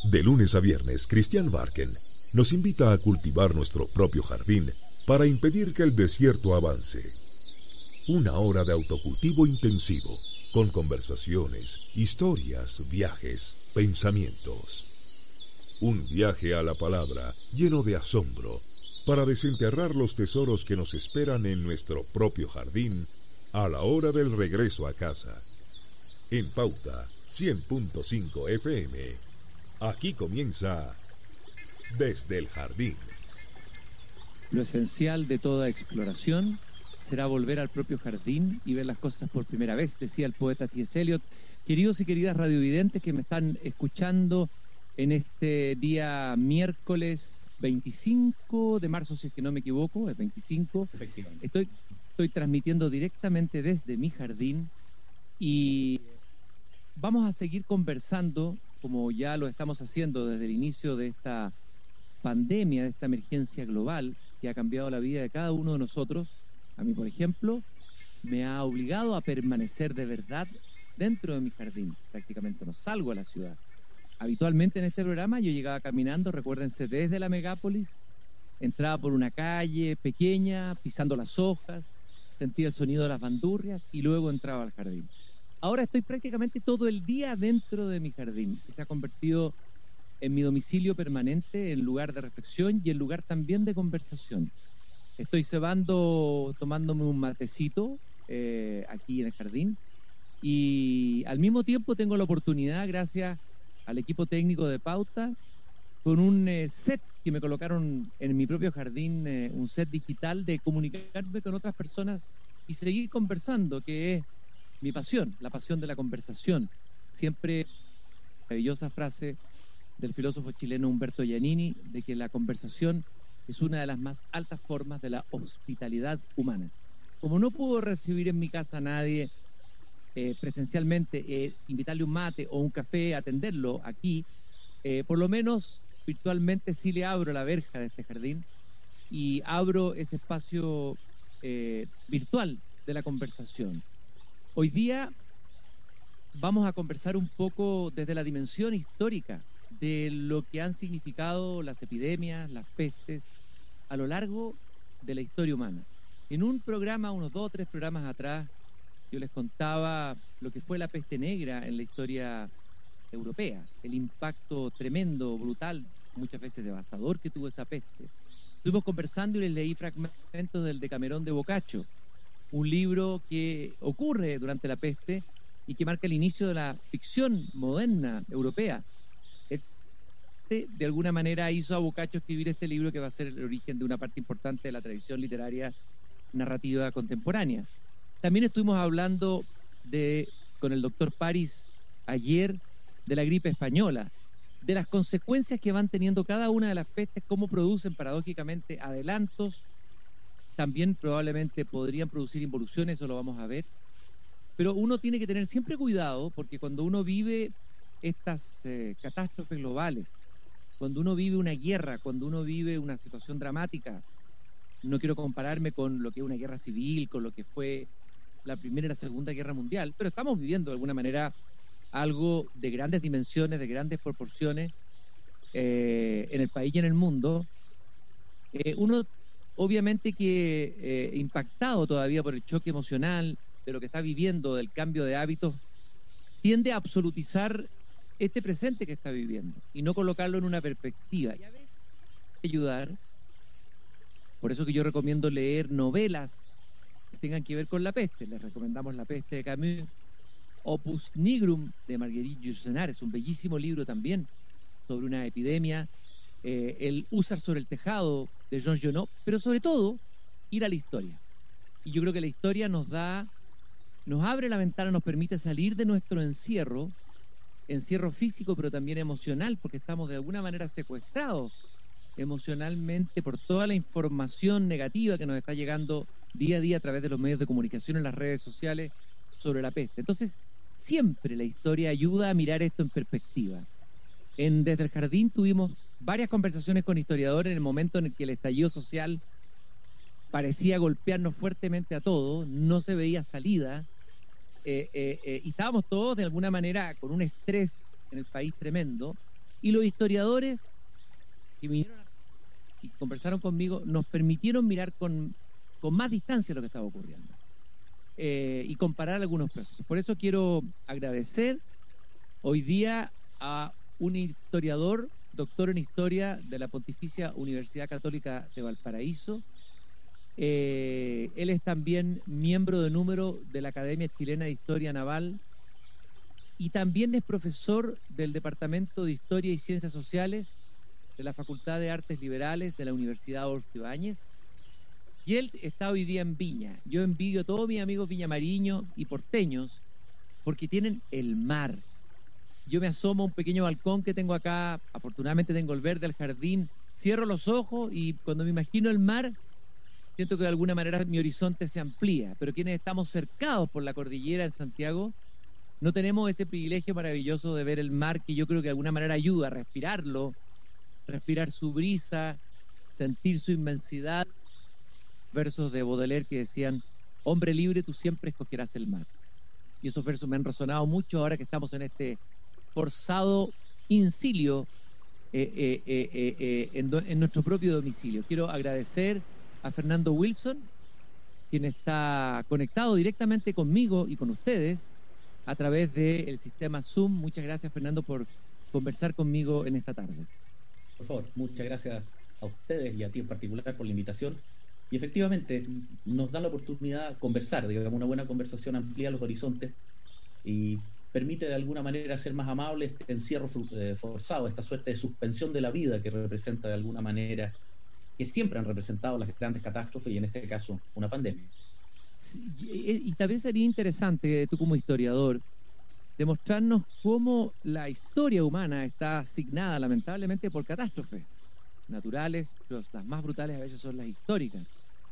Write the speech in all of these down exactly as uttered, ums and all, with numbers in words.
De lunes a viernes, Cristian Barken nos invita a cultivar nuestro propio jardín para impedir que el desierto avance. Una hora de autocultivo intensivo, con conversaciones, historias, viajes, pensamientos. Un viaje a la palabra lleno de asombro para desenterrar los tesoros que nos esperan en nuestro propio jardín a la hora del regreso a casa. En Pauta cien punto cinco F M, aquí comienza Desde el Jardín. Lo esencial de toda exploración será volver al propio jardín y ver las cosas por primera vez, decía el poeta T S Eliot. Queridos y queridas radiovidentes que me están escuchando en este día miércoles veinticinco de marzo, si es que no me equivoco, es veinticinco. Estoy, estoy transmitiendo directamente desde mi jardín y vamos a seguir conversando, como ya lo estamos haciendo desde el inicio de esta pandemia, de esta emergencia global que ha cambiado la vida de cada uno de nosotros. A mí, por ejemplo, me ha obligado a permanecer de verdad dentro de mi jardín. Prácticamente no salgo a la ciudad. Habitualmente en este programa yo llegaba caminando, recuérdense, desde la megápolis, entraba por una calle pequeña, pisando las hojas, sentía el sonido de las bandurrias y luego entraba al jardín. Ahora estoy prácticamente todo el día dentro de mi jardín, que se ha convertido en mi domicilio permanente, en lugar de reflexión y en lugar también de conversación. Estoy cebando, tomándome un matecito eh, aquí en el jardín y al mismo tiempo tengo la oportunidad, gracias al equipo técnico de Pauta, con un eh, set que me colocaron en mi propio jardín, eh, un set digital de comunicarme con otras personas y seguir conversando, que es mi pasión, la pasión de la conversación. Siempre maravillosa frase del filósofo chileno Humberto Giannini, de que la conversación es una de las más altas formas de la hospitalidad humana. Como no puedo recibir en mi casa a nadie eh, presencialmente, eh, invitarle un mate o un café, atenderlo aquí, eh, por lo menos virtualmente sí le abro la verja de este jardín y abro ese espacio eh, virtual de la conversación. Hoy día vamos a conversar un poco desde la dimensión histórica de lo que han significado las epidemias, las pestes, a lo largo de la historia humana. En un programa, unos dos o tres programas atrás, yo les contaba lo que fue la peste negra en la historia europea, el impacto tremendo, brutal, muchas veces devastador que tuvo esa peste. Estuvimos conversando y les leí fragmentos del Decamerón de Boccaccio, un libro que ocurre durante la peste y que marca el inicio de la ficción moderna europea. De alguna manera hizo a Boccaccio escribir este libro que va a ser el origen de una parte importante de la tradición literaria narrativa contemporánea. También estuvimos hablando de, con el doctor París ayer, de la gripe española, de las consecuencias que van teniendo cada una de las pestes, cómo producen paradójicamente adelantos, también probablemente podrían producir involuciones, eso lo vamos a ver, pero uno tiene que tener siempre cuidado porque cuando uno vive estas eh, catástrofes globales, cuando uno vive una guerra, cuando uno vive una situación dramática, no quiero compararme con lo que es una guerra civil, con lo que fue la Primera y la Segunda Guerra Mundial, pero estamos viviendo de alguna manera algo de grandes dimensiones, de grandes proporciones eh, en el país y en el mundo. Eh, uno, obviamente que eh, impactado todavía por el choque emocional de lo que está viviendo, del cambio de hábitos, tiende a absolutizar este presente que está viviendo y no colocarlo en una perspectiva. Y a veces ayudar, por eso que yo recomiendo leer novelas que tengan que ver con la peste. Les recomendamos La peste de Camus, Opus Nigrum de Marguerite Yourcenar, es un bellísimo libro también sobre una epidemia, eh, el Húsar sobre el tejado de Jean Genot, pero sobre todo ir a la historia. Y yo creo que la historia nos da, nos abre la ventana, nos permite salir de nuestro encierro, encierro físico, pero también emocional, porque estamos de alguna manera secuestrados emocionalmente por toda la información negativa que nos está llegando día a día a través de los medios de comunicación, en las redes sociales, sobre la peste. Entonces, siempre la historia ayuda a mirar esto en perspectiva. En Desde el Jardín tuvimos varias conversaciones con historiadores en el momento en el que el estallido social parecía golpearnos fuertemente a todos, no se veía salida, eh, eh, eh, y estábamos todos de alguna manera con un estrés en el país tremendo, Y los historiadores que vinieron y conversaron conmigo nos permitieron mirar con, con más distancia lo que estaba ocurriendo eh, y comparar algunos procesos. Por eso quiero agradecer hoy día a un historiador, doctor en historia de la Pontificia Universidad Católica de Valparaíso. Eh, él es también miembro de número de la Academia Chilena de Historia Naval y también es profesor del Departamento de Historia y Ciencias Sociales de la Facultad de Artes Liberales de la Universidad Adolfo Ibáñez. Y él está hoy día en Viña. Yo envidio a todos mis amigos viñamariños y porteños porque tienen el mar. Yo me asomo a un pequeño balcón que tengo acá, afortunadamente tengo el verde, el jardín, cierro los ojos y cuando me imagino el mar, siento que de alguna manera mi horizonte se amplía, pero quienes estamos cercados por la cordillera en Santiago, no tenemos ese privilegio maravilloso de ver el mar que yo creo que de alguna manera ayuda a respirarlo, respirar su brisa, sentir su inmensidad. Versos de Baudelaire que decían, hombre libre, tú siempre escogerás el mar. Y esos versos me han resonado mucho ahora que estamos en este forzado incilio eh, eh, eh, eh, eh, en, do, en nuestro propio domicilio. Quiero agradecer a Fernando Wilson, quien está conectado directamente conmigo y con ustedes a través del sistema Zoom. Muchas gracias, Fernando, por conversar conmigo en esta tarde. Por favor, muchas gracias a ustedes y a ti en particular por la invitación. Y efectivamente, nos da la oportunidad de conversar, digamos, una buena conversación amplía los horizontes y permite de alguna manera ser más amable este encierro forzado, esta suerte de suspensión de la vida que representa de alguna manera, que siempre han representado las grandes catástrofes y en este caso una pandemia. Sí, y, y también sería interesante, tú como historiador, demostrarnos cómo la historia humana está asignada lamentablemente por catástrofes naturales, pero las más brutales a veces son las históricas.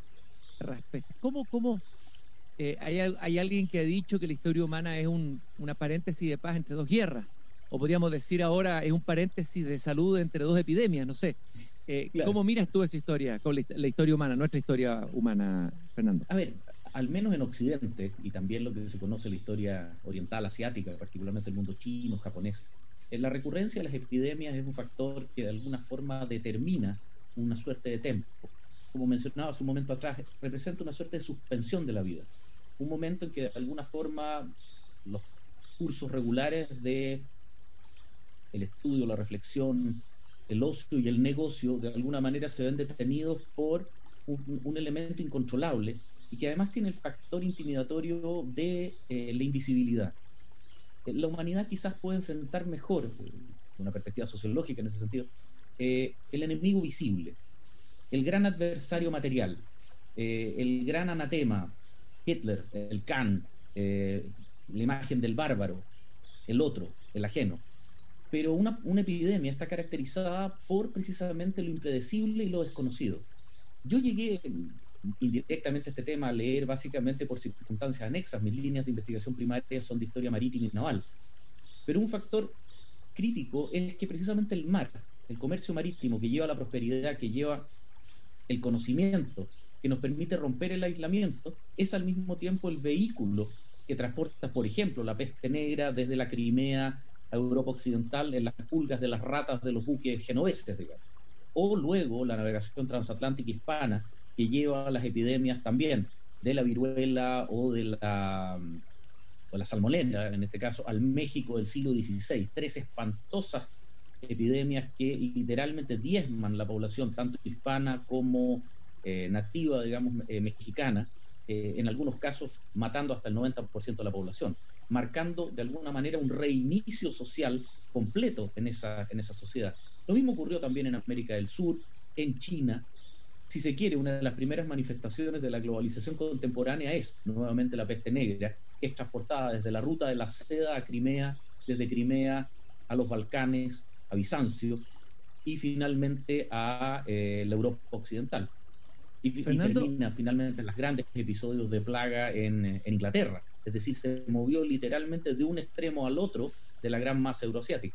¿Cómo, cómo eh, hay, hay alguien que ha dicho que la historia humana es un, una paréntesis de paz entre dos guerras? O podríamos decir ahora es un paréntesis de salud entre dos epidemias, no sé. Eh, claro. ¿Cómo miras tú esa historia, con la, la historia humana, nuestra historia humana, Fernando? A ver, al menos en Occidente, y también lo que se conoce la historia oriental, asiática, particularmente el mundo chino, japonés, en la recurrencia de las epidemias es un factor que de alguna forma determina una suerte de tempo. Como mencionaba hace un momento atrás, representa una suerte de suspensión de la vida. Un momento en que de alguna forma los cursos regulares de el estudio, la reflexión, el ocio y el negocio de alguna manera se ven detenidos por un, un elemento incontrolable y que además tiene el factor intimidatorio de eh, la invisibilidad. La humanidad quizás puede enfrentar mejor, de una perspectiva sociológica en ese sentido, eh, el enemigo visible, el gran adversario material, eh, el gran anatema, Hitler, el Khan, eh, la imagen del bárbaro, el otro, el ajeno. Pero una, una epidemia está caracterizada por precisamente lo impredecible y lo desconocido. Yo llegué indirectamente a este tema a leer básicamente por circunstancias anexas. Mis líneas de investigación primaria son de historia marítima y naval. Pero un factor crítico es que precisamente el mar, el comercio marítimo que lleva la prosperidad, que lleva el conocimiento, que nos permite romper el aislamiento, es al mismo tiempo el vehículo que transporta, por ejemplo, la peste negra desde la Crimea a Europa Occidental en las pulgas de las ratas de los buques genoveses, digamos. O luego la navegación transatlántica hispana que lleva las epidemias también de la viruela o de la, o la salmonela, en este caso, al México del siglo dieciséis. Tres espantosas epidemias que literalmente diezman la población, tanto hispana como eh, nativa, digamos, eh, mexicana, eh, en algunos casos matando hasta el noventa por ciento de la población, marcando de alguna manera un reinicio social completo en esa, en esa sociedad. Lo mismo ocurrió también en América del Sur, en China. Si se quiere, una de las primeras manifestaciones de la globalización contemporánea es nuevamente la peste negra, que es transportada desde la ruta de la seda a Crimea, desde Crimea a los Balcanes, a Bizancio y finalmente a eh, la Europa Occidental. Y, y termina finalmente en los grandes episodios de plaga en, en Inglaterra. Es decir, se movió literalmente de un extremo al otro de la gran masa euroasiática.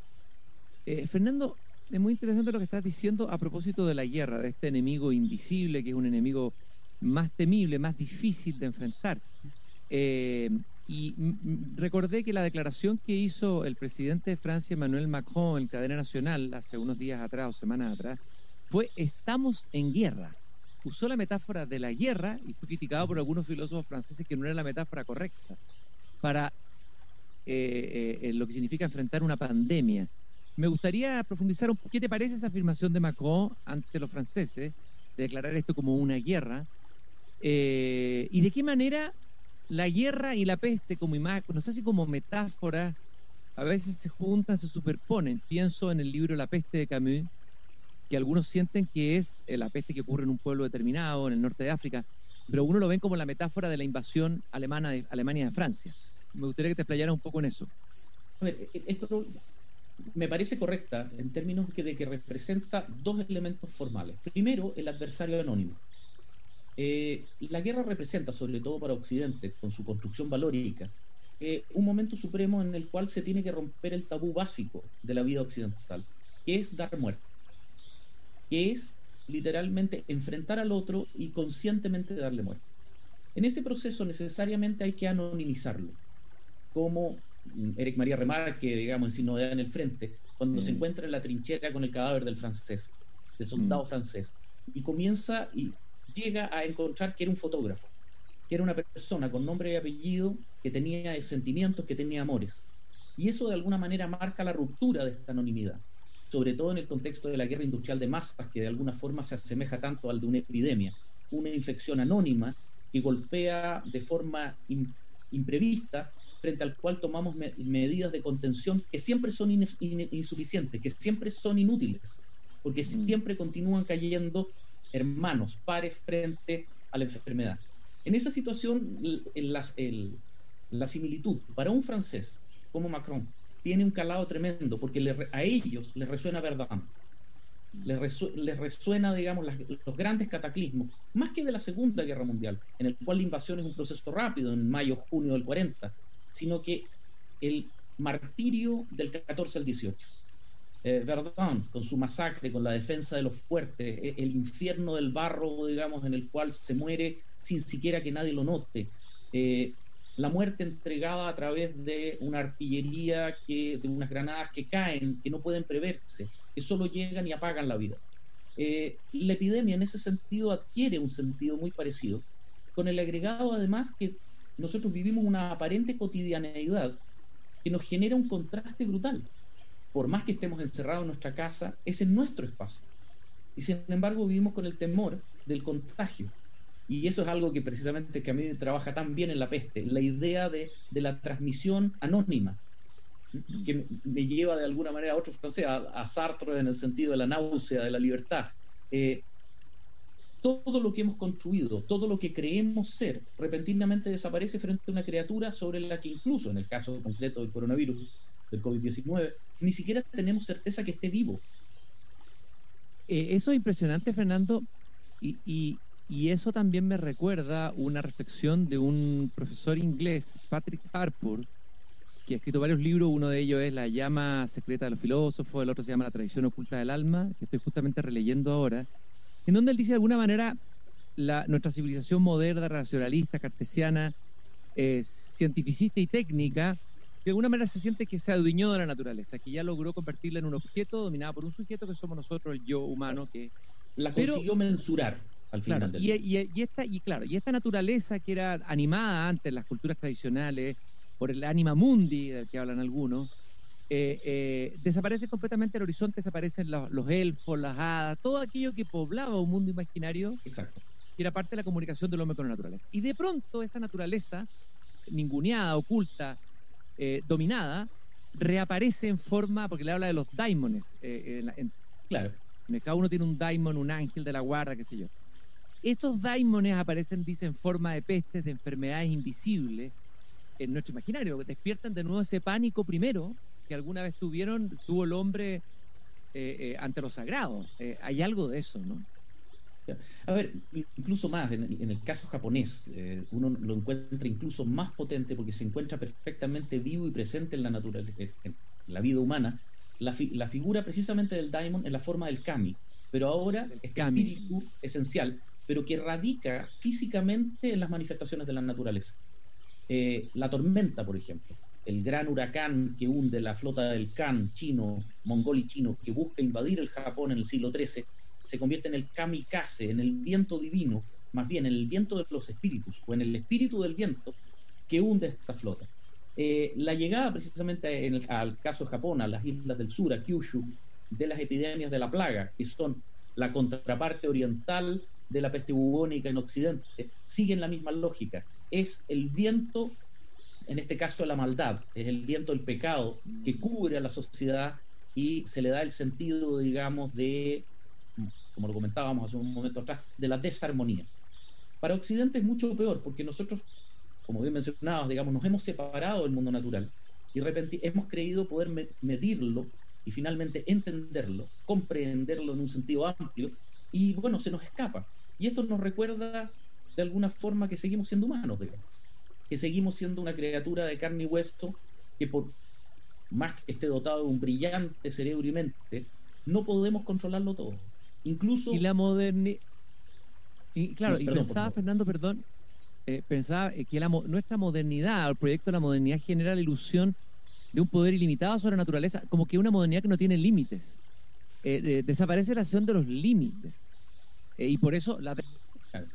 Eh, Fernando, es muy interesante lo que estás diciendo a propósito de la guerra, de este enemigo invisible, que es un enemigo más temible, más difícil de enfrentar. Eh, y, y m- recordé que la declaración que hizo el presidente de Francia, Emmanuel Macron, en cadena nacional, hace unos días atrás o semanas atrás, fue "estamos en guerra". Usó la metáfora de la guerra y fue criticado por algunos filósofos franceses que no era la metáfora correcta para eh, eh, lo que significa enfrentar una pandemia. Me gustaría profundizar un poco. ¿Qué te parece esa afirmación de Macron ante los franceses, de declarar esto como una guerra? Eh, ¿Y de qué manera la guerra y la peste, como imagen, no sé si como metáfora, a veces se juntan, se superponen? Pienso en el libro La peste de Camus, que algunos sienten que es la peste que ocurre en un pueblo determinado, en el norte de África, pero uno lo ven como la metáfora de la invasión alemana de Alemania de Francia. Me gustaría que te explayaras un poco en eso. A ver, esto me parece correcta en términos que de que representa dos elementos formales. Primero, el adversario anónimo. Eh, la guerra representa, sobre todo para Occidente, con su construcción valórica, eh, un momento supremo en el cual se tiene que romper el tabú básico de la vida occidental, que es dar muerte, que es literalmente enfrentar al otro y conscientemente darle muerte. En ese proceso necesariamente hay que anonimizarlo, como Eric María Remarque, digamos, en Sin Novedad en el Frente, cuando mm. se encuentra en la trinchera con el cadáver del francés, del soldado mm. francés, y comienza y llega a encontrar que era un fotógrafo, que era una persona con nombre y apellido, que tenía sentimientos, que tenía amores. Y eso de alguna manera marca la ruptura de esta anonimidad, sobre todo en el contexto de la guerra industrial de masas, que de alguna forma se asemeja tanto al de una epidemia, una infección anónima que golpea de forma in, imprevista, frente al cual tomamos me, medidas de contención que siempre son in, in, insuficientes, que siempre son inútiles, porque mm. siempre continúan cayendo hermanos, pares frente a la enfermedad. En esa situación, el, el, el, la similitud para un francés como Macron tiene un calado tremendo, porque le, a ellos les resuena Verdun, les, resu, les resuena, digamos, las, los grandes cataclismos, más que de la Segunda Guerra Mundial, en el cual la invasión es un proceso rápido, en mayo, junio del cuarenta, sino que el martirio del catorce al dieciocho. Eh, Verdun, con su masacre, con la defensa de los fuertes, eh, el infierno del barro, digamos, en el cual se muere sin siquiera que nadie lo note, eh, la muerte entregada a través de una artillería, que, de unas granadas que caen, que no pueden preverse, que solo llegan y apagan la vida. Eh, la epidemia en ese sentido adquiere un sentido muy parecido, con el agregado además que nosotros vivimos una aparente cotidianeidad que nos genera un contraste brutal. Por más que estemos encerrados en nuestra casa, ese es nuestro espacio. Y sin embargo vivimos con el temor del contagio. Y eso es algo que precisamente que a mí trabaja tan bien en La peste, la idea de, de la transmisión anónima, que me, me lleva de alguna manera a otro francés, a, a Sartre en el sentido de la náusea, de la libertad. Eh, todo lo que hemos construido, todo lo que creemos ser, repentinamente desaparece frente a una criatura sobre la que incluso, en el caso concreto del coronavirus, del COVID diecinueve, ni siquiera tenemos certeza que esté vivo. Eh, eso es impresionante, Fernando, y, y, y eso también me recuerda una reflexión de un profesor inglés, Patrick Harpur, que ha escrito varios libros. Uno de ellos es La llama secreta de los filósofos, el otro se llama La tradición oculta del alma, que estoy justamente releyendo ahora, en donde él dice de alguna manera la, nuestra civilización moderna, racionalista, cartesiana, eh, cientificista y técnica, de alguna manera se siente que se adueñó de la naturaleza, que ya logró convertirla en un objeto dominado por un sujeto que somos nosotros, el yo humano, que la consiguió Pero, mensurar al final claro, del y, y, y esta y claro y esta naturaleza que era animada antes en las culturas tradicionales por el anima mundi del que hablan algunos, eh, eh, desaparece completamente el horizonte, desaparecen los, los elfos, las hadas, todo aquello que poblaba un mundo imaginario. Exacto. Que era parte de la comunicación del hombre con la naturaleza. Y de pronto esa naturaleza ninguneada, oculta, Eh, dominada, reaparece en forma, porque le habla de los daimones, eh, en, en, claro, cada uno tiene un daimon, un ángel de la guarda, qué sé yo. Estos daimones aparecen, dice, en forma de pestes, de enfermedades invisibles en nuestro imaginario, despiertan de nuevo ese pánico primero que alguna vez tuvieron, tuvo el hombre eh, eh, ante lo sagrado. Eh, hay algo de eso, ¿no? A ver, incluso más, en, en el caso japonés, eh, uno lo encuentra incluso más potente porque se encuentra perfectamente vivo y presente en la naturaleza, en la vida humana, la, fi, la figura precisamente del daimon en la forma del kami, pero ahora es este espíritu esencial, pero que radica físicamente en las manifestaciones de la naturaleza. Eh, la tormenta, por ejemplo, el gran huracán que hunde la flota del Khan chino, mongol chino, que busca invadir el Japón en el siglo trece, se convierte en el kamikaze, en el viento divino, más bien en el viento de los espíritus, o en el espíritu del viento que hunde esta flota. Eh, la llegada precisamente en el, al caso de Japón, a las islas del sur, a Kyushu, de las epidemias de la plaga, que son la contraparte oriental de la peste bubónica en Occidente, siguen la misma lógica. Es el viento, en este caso la maldad, es el viento del pecado que cubre a la sociedad y se le da el sentido, digamos, de, como lo comentábamos hace un momento atrás, de la desarmonía. Para Occidente es mucho peor, porque nosotros, como bien mencionados, digamos, nos hemos separado del mundo natural y repenti- hemos creído poder me- medirlo y finalmente entenderlo, comprenderlo en un sentido amplio, y bueno, se nos escapa. Y esto nos recuerda de alguna forma que seguimos siendo humanos, digamos, que seguimos siendo una criatura de carne y hueso, que por más que esté dotado de un brillante cerebro y mente, no podemos controlarlo todo. Incluso... Y la modernidad... Y claro, Sí, y perdón, pensaba, por favor. Fernando, perdón, eh, pensaba eh, que la, mo- nuestra modernidad, el proyecto de la modernidad genera la ilusión de un poder ilimitado sobre la naturaleza, como que una modernidad que no tiene límites. Eh, eh, desaparece la acción de los límites. Eh, y por eso, la de, Claro.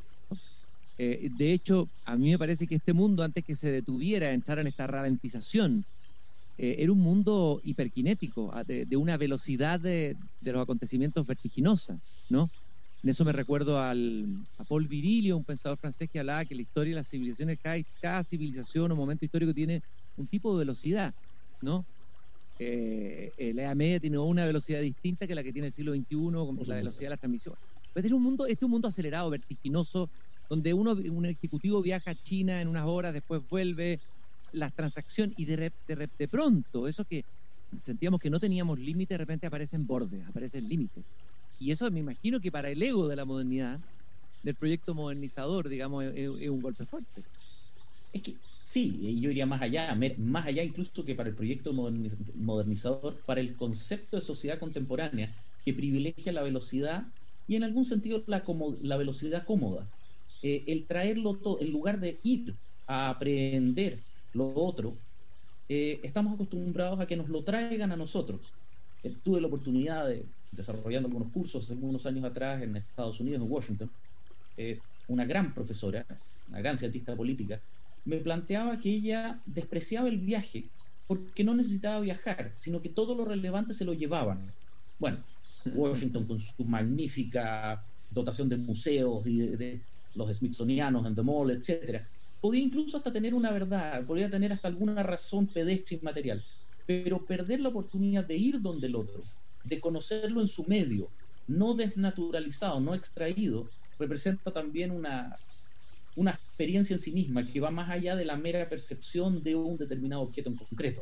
eh, de hecho, a mí me parece que este mundo, antes que se detuviera, entrar en esta ralentización, eh, era un mundo hiperkinético, a- de, de una velocidad de, de los acontecimientos vertiginosa, ¿no? En eso me recuerdo al, a Paul Virilio, un pensador francés que hablaba que la historia de las civilizaciones, cada, cada civilización o momento histórico tiene un tipo de velocidad, ¿no? Eh, eh, la Edad Media tiene una velocidad distinta que la que tiene el siglo veintiuno, con Por la supuesto. velocidad de la transmisión. Pero este es un mundo, este es un mundo acelerado, vertiginoso, donde uno, un ejecutivo viaja a China en unas horas, después vuelve, las transacciones, y de, re- de, re- de pronto, eso que sentíamos que no teníamos límite, de repente aparecen bordes, aparecen límites. Y eso me imagino que para el ego de la modernidad, del proyecto modernizador, digamos, es, es un golpe fuerte. Es que sí, y yo iría más allá, mer- más allá incluso que para el proyecto moderniz- modernizador, para el concepto de sociedad contemporánea que privilegia la velocidad y en algún sentido la, como- la velocidad cómoda. Eh, el traerlo todo, en lugar de ir a aprender lo otro, eh, estamos acostumbrados a que nos lo traigan a nosotros. Eh, tuve la oportunidad de, desarrollando algunos cursos hace unos años atrás en Estados Unidos, en Washington, eh, una gran profesora, una gran cientista política, me planteaba que ella despreciaba el viaje porque no necesitaba viajar, sino que todo lo relevante se lo llevaban. Bueno, Washington con su magnífica dotación de museos y de, de los Smithsonianos en The Mall, etcétera, podía incluso hasta tener una verdad, podía tener hasta alguna razón pedestre y material, pero perder la oportunidad de ir donde el otro, de conocerlo en su medio, no desnaturalizado, no extraído, representa también una, una experiencia en sí misma que va más allá de la mera percepción de un determinado objeto en concreto.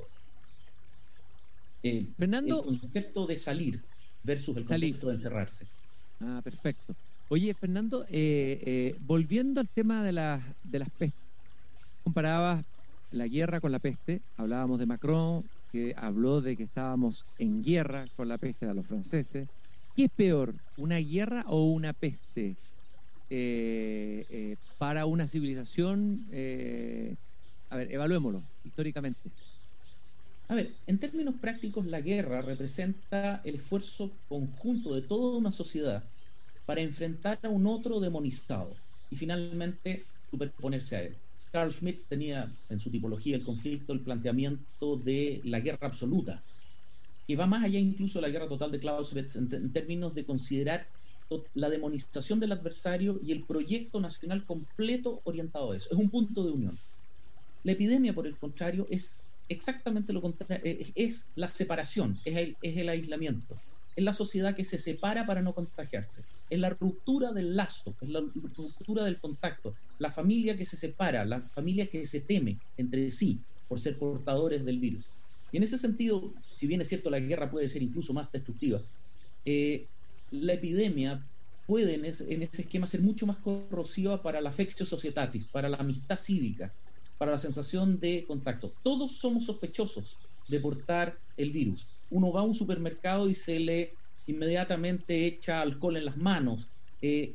El, el Fernando, concepto de salir versus el salir. concepto de encerrarse. Ah, perfecto. Oye, Fernando, eh, eh, volviendo al tema de, la, de las pestes, comparabas la guerra con la peste, hablábamos de Macron, que habló de que estábamos en guerra con la peste a los franceses. ¿Qué es peor, una guerra o una peste eh, eh, para una civilización? Eh, a ver, evaluémoslo históricamente. A ver, en términos prácticos, la guerra representa el esfuerzo conjunto de toda una sociedad para enfrentar a un otro demonizado y finalmente superponerse a él. Carl Schmitt tenía en su tipología el conflicto, el planteamiento de la guerra absoluta, que va más allá incluso de la guerra total de Clausewitz en, en términos de considerar la demonización del adversario y el proyecto nacional completo orientado a eso. Es un punto de unión. La epidemia, por el contrario, es exactamente lo contrario, es, es la separación, es el, es el aislamiento. Es la sociedad que se separa para no contagiarse. Es la ruptura del lazo, es la ruptura del contacto. La familia que se separa, la familia que se teme entre sí por ser portadores del virus. Y en ese sentido, si bien es cierto la guerra puede ser incluso más destructiva, eh, la epidemia puede en ese, en ese esquema ser mucho más corrosiva para la affectio societatis, para la amistad cívica, para la sensación de contacto. Todos somos sospechosos de portar el virus. Uno va a un supermercado y se le inmediatamente echa alcohol en las manos. Eh,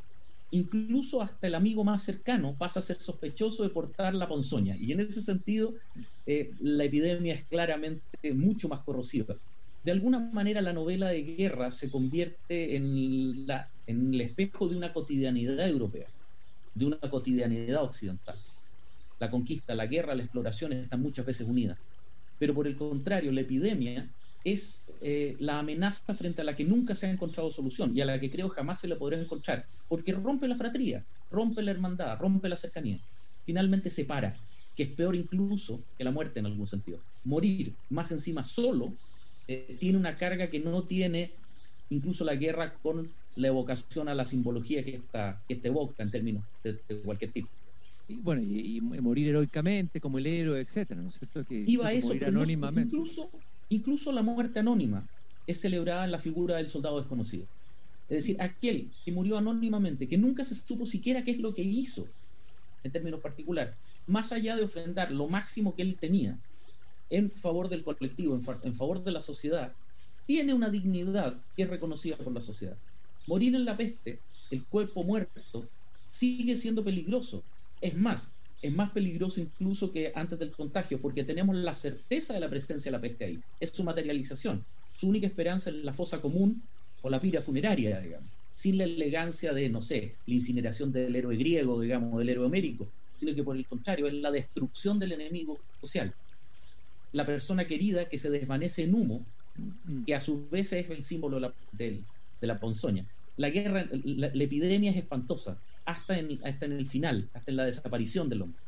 incluso hasta el amigo más cercano pasa a ser sospechoso de portar la ponzoña. Y en ese sentido, eh, la epidemia es claramente mucho más corrosiva. De alguna manera, la novela de guerra se convierte en, la, en el espejo de una cotidianidad europea, de una cotidianidad occidental. La conquista, la guerra, la exploración están muchas veces unidas. Pero por el contrario, la epidemia es eh, la amenaza frente a la que nunca se ha encontrado solución y a la que creo jamás se le podrá encontrar, porque rompe la fratría, rompe la hermandad, rompe la cercanía. Finalmente separa, que es peor incluso que la muerte en algún sentido. Morir, más encima solo, eh, tiene una carga que no tiene incluso la guerra con la evocación a la simbología que esta, que esta evoca en términos de, de cualquier tipo. Y bueno, y, y morir heroicamente como el héroe, etcétera, ¿no es cierto? Que iba a eso, morir pero anónimamente. No, incluso, incluso la muerte anónima es celebrada en la figura del soldado desconocido. Es decir, aquel que murió anónimamente, que nunca se supo siquiera qué es lo que hizo, en términos particulares, más allá de ofrendar lo máximo que él tenía en favor del colectivo, en, fa en favor de la sociedad, tiene una dignidad que es reconocida por la sociedad. Morir en la peste, el cuerpo muerto, sigue siendo peligroso. Es más, es más peligroso incluso que antes del contagio, porque tenemos la certeza de la presencia de la peste ahí. Es su materialización. Su única esperanza es la fosa común o la pira funeraria, digamos. Sin la elegancia de, no sé, la incineración del héroe griego, digamos, del héroe homérico, sino que por el contrario, es la destrucción del enemigo social. La persona querida que se desvanece en humo, que a su vez es el símbolo de la, de, de la ponzoña. La guerra, la, la epidemia es espantosa. Hasta en, hasta en el final, hasta en la desaparición del hombre.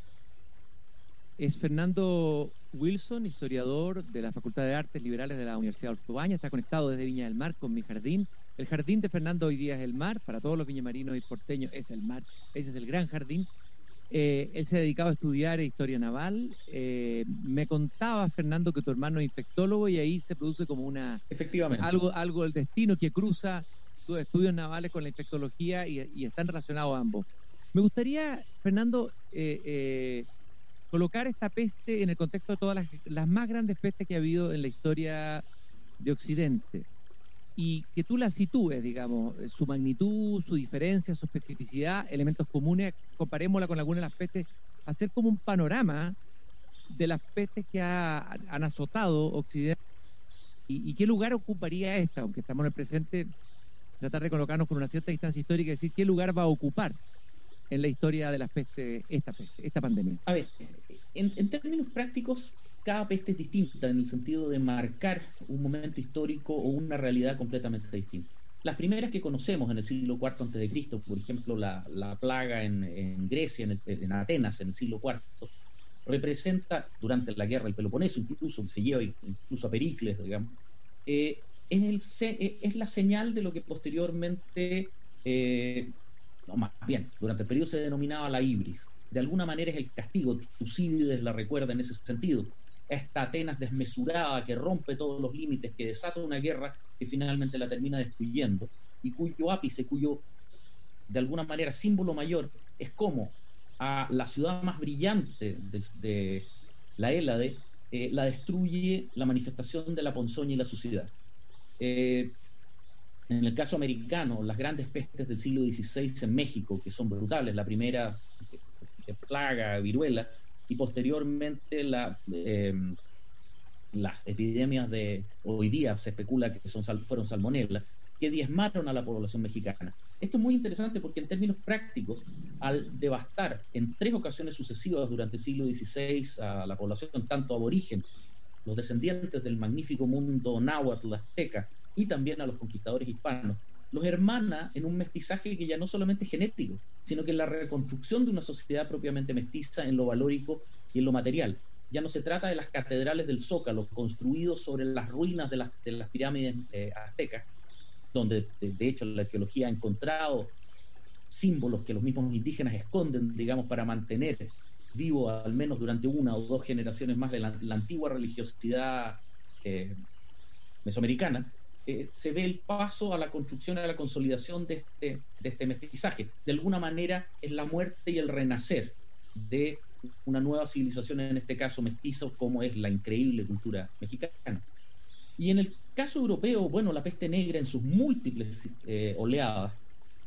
Es Fernando Wilson, historiador de la Facultad de Artes Liberales de la Universidad de Ortubaña. Está conectado desde Viña del Mar con Mi Jardín. El jardín de Fernando hoy día es el mar. Para todos los viñamarinos y porteños es el mar. Ese es el gran jardín. Eh, él se ha dedicado a estudiar historia naval. Eh, me contaba, Fernando, que tu hermano es infectólogo y ahí se produce como una... Efectivamente. Algo, algo del destino que cruza tus estudios navales con la infectología y, y están relacionados ambos. Me gustaría, Fernando, eh, eh, colocar esta peste en el contexto de todas las, las más grandes pestes que ha habido en la historia de Occidente y que tú la sitúes, digamos, su magnitud, su diferencia, su especificidad, elementos comunes, comparémosla con algunas de las pestes, hacer como un panorama de las pestes que ha, han azotado Occidente y, y qué lugar ocuparía esta, aunque estamos en el presente, tratar de colocarnos con una cierta distancia histórica y decir qué lugar va a ocupar en la historia de las pestes, esta peste, esta pandemia. A ver, en, en términos prácticos, cada peste es distinta en el sentido de marcar un momento histórico o una realidad completamente distinta. Las primeras que conocemos en el siglo cuarto antes de Cristo, por ejemplo, la, la plaga en, en Grecia, en, el, en Atenas, en el siglo cuarto, representa, durante la guerra del Peloponeso, incluso, que se lleva incluso a Pericles, digamos, eh, en el, es la señal de lo que posteriormente, eh, no, más bien, durante el periodo se denominaba la ibris. De alguna manera es el castigo, Tucídides la recuerda en ese sentido. Esta Atenas desmesurada que rompe todos los límites, que desata una guerra que finalmente la termina destruyendo y cuyo ápice, cuyo de alguna manera símbolo mayor es como a la ciudad más brillante de, de la Hélade eh, la destruye la manifestación de la ponzoña y la suciedad. Eh, en el caso americano, las grandes pestes del siglo dieciséis en México, que son brutales, la primera eh, plaga, viruela, y posteriormente la, eh, las epidemias de hoy día se especula que son, fueron salmonella, que diezmaron a la población mexicana. Esto es muy interesante porque en términos prácticos, al devastar en tres ocasiones sucesivas durante el siglo dieciséis a la población tanto aborigen, los descendientes del magnífico mundo náhuatl azteca, y también a los conquistadores hispanos, los hermana en un mestizaje que ya no solamente es genético, sino que en la reconstrucción de una sociedad propiamente mestiza en lo valórico y en lo material. Ya no se trata de las catedrales del Zócalo construidos sobre las ruinas de las, de las pirámides eh, aztecas, donde de, de hecho la arqueología ha encontrado símbolos que los mismos indígenas esconden, digamos, para mantener vivo al menos durante una o dos generaciones más de la, la antigua religiosidad eh, mesoamericana. Eh, se ve el paso a la construcción, a la consolidación de este, de este mestizaje. De alguna manera es la muerte y el renacer de una nueva civilización, en este caso mestizo, como es la increíble cultura mexicana. Y en el caso europeo, bueno, la peste negra en sus múltiples eh, oleadas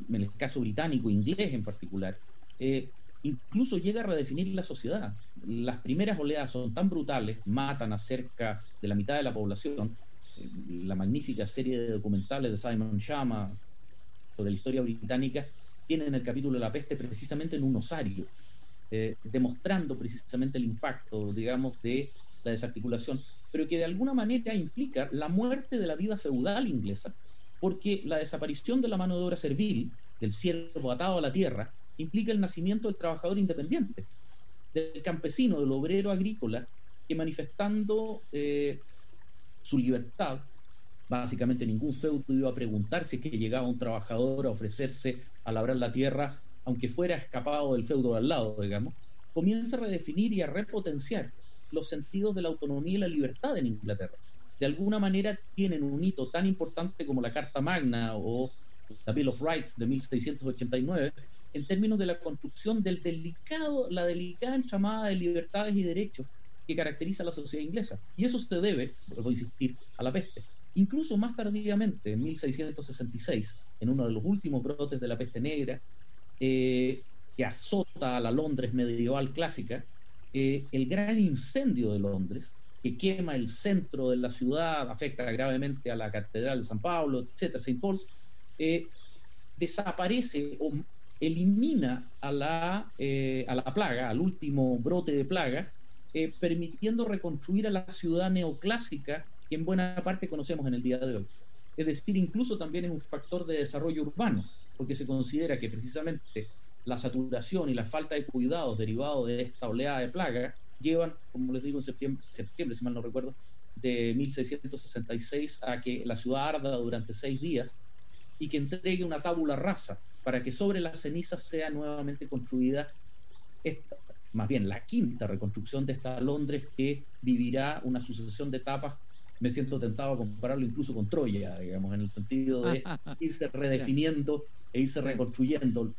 en el caso británico, inglés en particular, eh, incluso llega a redefinir la sociedad. Las primeras oleadas son tan brutales, matan a cerca de la mitad de la población. Eh, la magnífica serie de documentales de Simon Schama sobre la historia británica tienen el capítulo de la peste precisamente en un osario, eh, demostrando precisamente el impacto, digamos, de la desarticulación, pero que de alguna manera implica la muerte de la vida feudal inglesa, porque la desaparición de la mano de obra servil, del siervo atado a la tierra, implica el nacimiento del trabajador independiente, del campesino, del obrero agrícola, que manifestando eh, su libertad, básicamente ningún feudo iba a preguntar si es que llegaba un trabajador a ofrecerse a labrar la tierra, aunque fuera escapado del feudo de al lado, digamos, comienza a redefinir y a repotenciar los sentidos de la autonomía y la libertad en Inglaterra. De alguna manera tienen un hito tan importante como la Carta Magna o la Bill of Rights de mil seiscientos ochenta y nueve, en términos de la construcción del delicado, la delicada entramada de libertades y derechos que caracteriza a la sociedad inglesa. Y eso se debe, voy a insistir, a la peste. Incluso más tardíamente, en mil seiscientos sesenta y seis, en uno de los últimos brotes de la peste negra, eh, que azota a la Londres medieval clásica, eh, el gran incendio de Londres, que quema el centro de la ciudad, afecta gravemente a la Catedral de San Pablo, etcétera, Saint Paul's, eh, desaparece o elimina a la, eh, a la plaga, al último brote de plaga, eh, permitiendo reconstruir a la ciudad neoclásica que en buena parte conocemos en el día de hoy. Es decir, incluso también es un factor de desarrollo urbano, porque se considera que precisamente la saturación y la falta de cuidados derivados de esta oleada de plaga llevan, como les digo, en septiembre, septiembre, si mal no recuerdo, de mil seiscientos sesenta y seis a que la ciudad arda durante seis días y que entregue una tábula rasa para que sobre las cenizas sea nuevamente construida esta, más bien la quinta reconstrucción de esta Londres, que vivirá una sucesión de etapas. Me siento tentado a compararlo incluso con Troya, digamos, en el sentido de irse redefiniendo e irse reconstruyendo.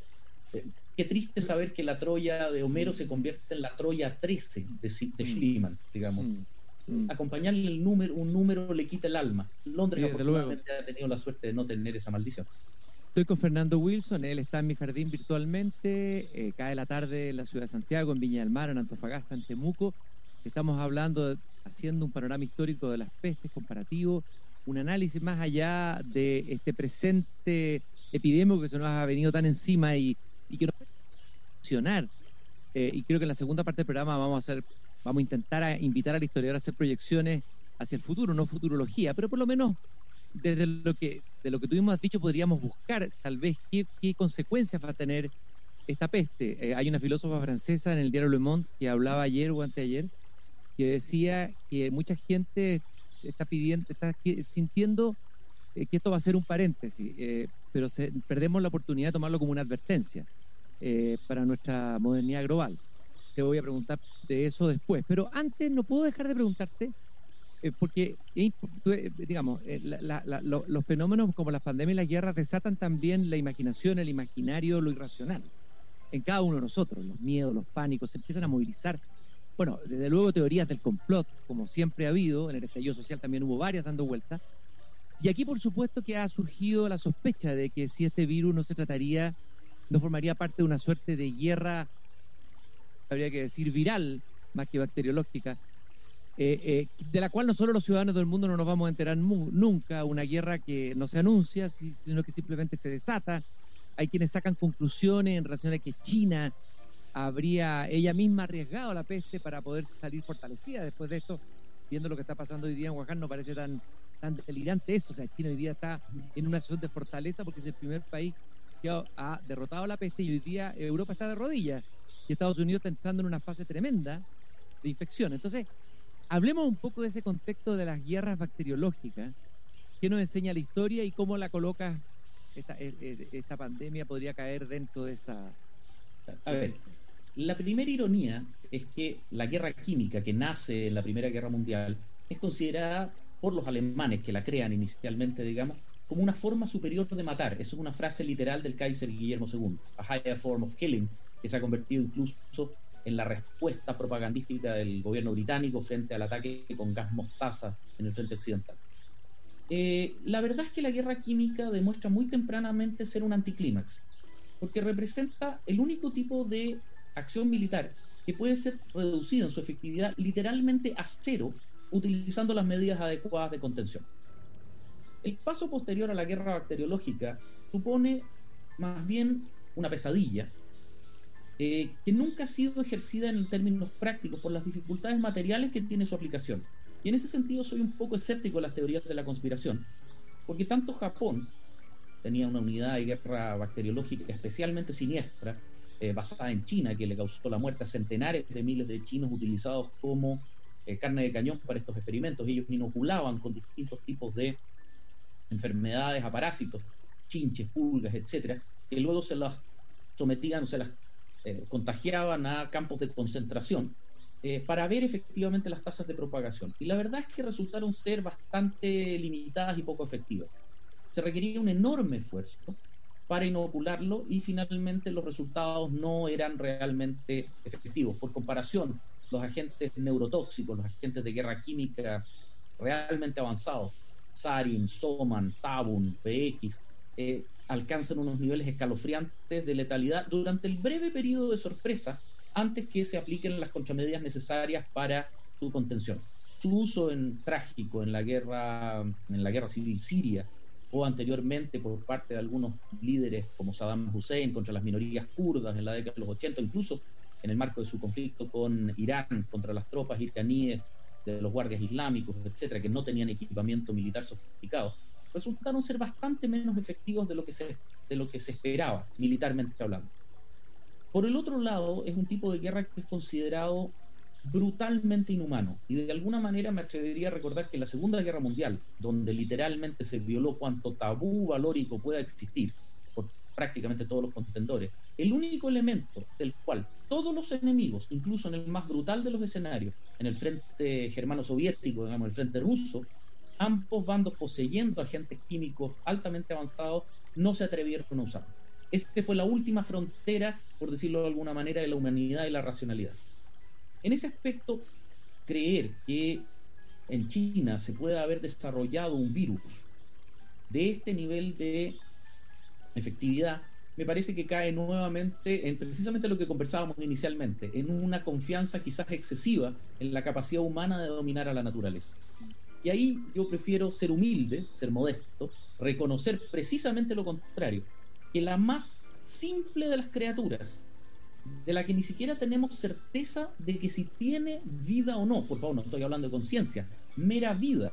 Qué triste saber que la Troya de Homero se convierte en la Troya trece de, de Schliemann, digamos. Mm. Acompañarle el número, un número le quita el alma. Londres, sí, afortunadamente ha tenido la suerte de no tener esa maldición. Estoy con Fernando Wilson, él está en mi jardín virtualmente, eh, cae la tarde en la ciudad de Santiago, en Viña del Mar, en Antofagasta, en Temuco. Estamos hablando, de, haciendo un panorama histórico de las pestes comparativo, un análisis más allá de este presente epidémico que se nos ha venido tan encima y, y que nos puede funcionar. Eh, y creo que en la segunda parte del programa vamos a hacer, vamos a intentar a invitar al historiador a hacer proyecciones hacia el futuro, no futurología, pero por lo menos desde lo que, de lo que tuvimos dicho podríamos buscar tal vez qué, qué consecuencias va a tener esta peste. Eh, hay una filósofa francesa en el diario Le Monde que hablaba ayer o anteayer, que decía que mucha gente está pidiendo, está sintiendo eh, que esto va a ser un paréntesis, eh, pero se, perdemos la oportunidad de tomarlo como una advertencia eh, para nuestra modernidad global. Te voy a preguntar de eso después, pero antes no puedo dejar de preguntarte, eh, porque, eh, digamos, eh, la, la, la, lo, los fenómenos como las pandemias y las guerras desatan también la imaginación, el imaginario, lo irracional. En cada uno de nosotros, los miedos, los pánicos, se empiezan a movilizar. Bueno, desde luego teorías del complot, como siempre ha habido, en el estallido social también hubo varias dando vueltas. Y aquí, por supuesto, que ha surgido la sospecha de que si este virus no se trataría, no formaría parte de una suerte de guerra, habría que decir viral, más que bacteriológica, eh, eh, de la cual no solo los ciudadanos del mundo no nos vamos a enterar mu- nunca, una guerra que no se anuncia, sino que simplemente se desata. Hay quienes sacan conclusiones en relación a que China habría ella misma arriesgado la peste para poder salir fortalecida después de esto. Viendo lo que está pasando hoy día en Wuhan, no parece tan, tan delirante eso. O sea, China hoy día está en una situación de fortaleza porque es el primer país que ha, ha derrotado la peste y hoy día Europa está de rodillas y Estados Unidos está entrando en una fase tremenda de infección. Entonces, hablemos un poco de ese contexto de las guerras bacteriológicas. ¿Qué nos enseña la historia y cómo la coloca esta, esta pandemia podría caer dentro de esa... A ver, la primera ironía es que la guerra química que nace en la Primera Guerra Mundial es considerada por los alemanes que la crean inicialmente, digamos, como una forma superior de matar. Eso es una frase literal del Kaiser Guillermo segundo, a higher form of killing, que se ha convertido incluso en la respuesta propagandística del gobierno británico frente al ataque con gas mostaza en el frente occidental. Eh, la verdad es que la guerra química demuestra muy tempranamente ser un anticlímax, porque representa el único tipo de acción militar que puede ser reducida en su efectividad literalmente a cero utilizando las medidas adecuadas de contención. El paso posterior a la guerra bacteriológica supone más bien una pesadilla eh, que nunca ha sido ejercida en términos prácticos por las dificultades materiales que tiene su aplicación. Y en ese sentido soy un poco escéptico de las teorías de la conspiración, porque tanto Japón tenía una unidad de guerra bacteriológica especialmente siniestra, eh, basada en China, que le causó la muerte a centenares de miles de chinos utilizados como eh, carne de cañón para estos experimentos. Ellos inoculaban con distintos tipos de enfermedades a parásitos, chinches, pulgas, etcétera, que luego se las sometían, se las eh, contagiaban a campos de concentración eh, para ver efectivamente las tasas de propagación. Y la verdad es que resultaron ser bastante limitadas y poco efectivas. Se requería un enorme esfuerzo para inocularlo y finalmente los resultados no eran realmente efectivos. Por comparación, los agentes neurotóxicos, los agentes de guerra química realmente avanzados, sarin, soman, tabun, P X, eh, alcanzan unos niveles escalofriantes de letalidad durante el breve periodo de sorpresa antes que se apliquen las contramedidas necesarias para su contención. Su uso en trágico en la guerra, en la guerra civil siria, o anteriormente por parte de algunos líderes como Saddam Hussein contra las minorías kurdas en la década de los ochenta, incluso en el marco de su conflicto con Irán contra las tropas iraníes de los guardias islámicos, etcétera, que no tenían equipamiento militar sofisticado, resultaron ser bastante menos efectivos de lo que se, de lo que se esperaba, militarmente hablando. Por el otro lado, es un tipo de guerra que es considerado brutalmente inhumano, y de alguna manera me atrevería a recordar que en la Segunda Guerra Mundial, donde literalmente se violó cuanto tabú valórico pueda existir por prácticamente todos los contendores, el único elemento del cual todos los enemigos, incluso en el más brutal de los escenarios, en el frente germano-soviético, digamos, el frente ruso, ambos bandos poseyendo agentes químicos altamente avanzados, no se atrevieron a usarlo. Esta fue la última frontera, por decirlo de alguna manera, de la humanidad y la racionalidad. En ese aspecto, creer que en China se puede haber desarrollado un virus de este nivel de efectividad, me parece que cae nuevamente en precisamente lo que conversábamos inicialmente, en una confianza quizás excesiva en la capacidad humana de dominar a la naturaleza. Y ahí yo prefiero ser humilde, ser modesto, reconocer precisamente lo contrario, que la más simple de las criaturas, de la que ni siquiera tenemos certeza de que si tiene vida o no, por favor, no estoy hablando de conciencia, mera vida,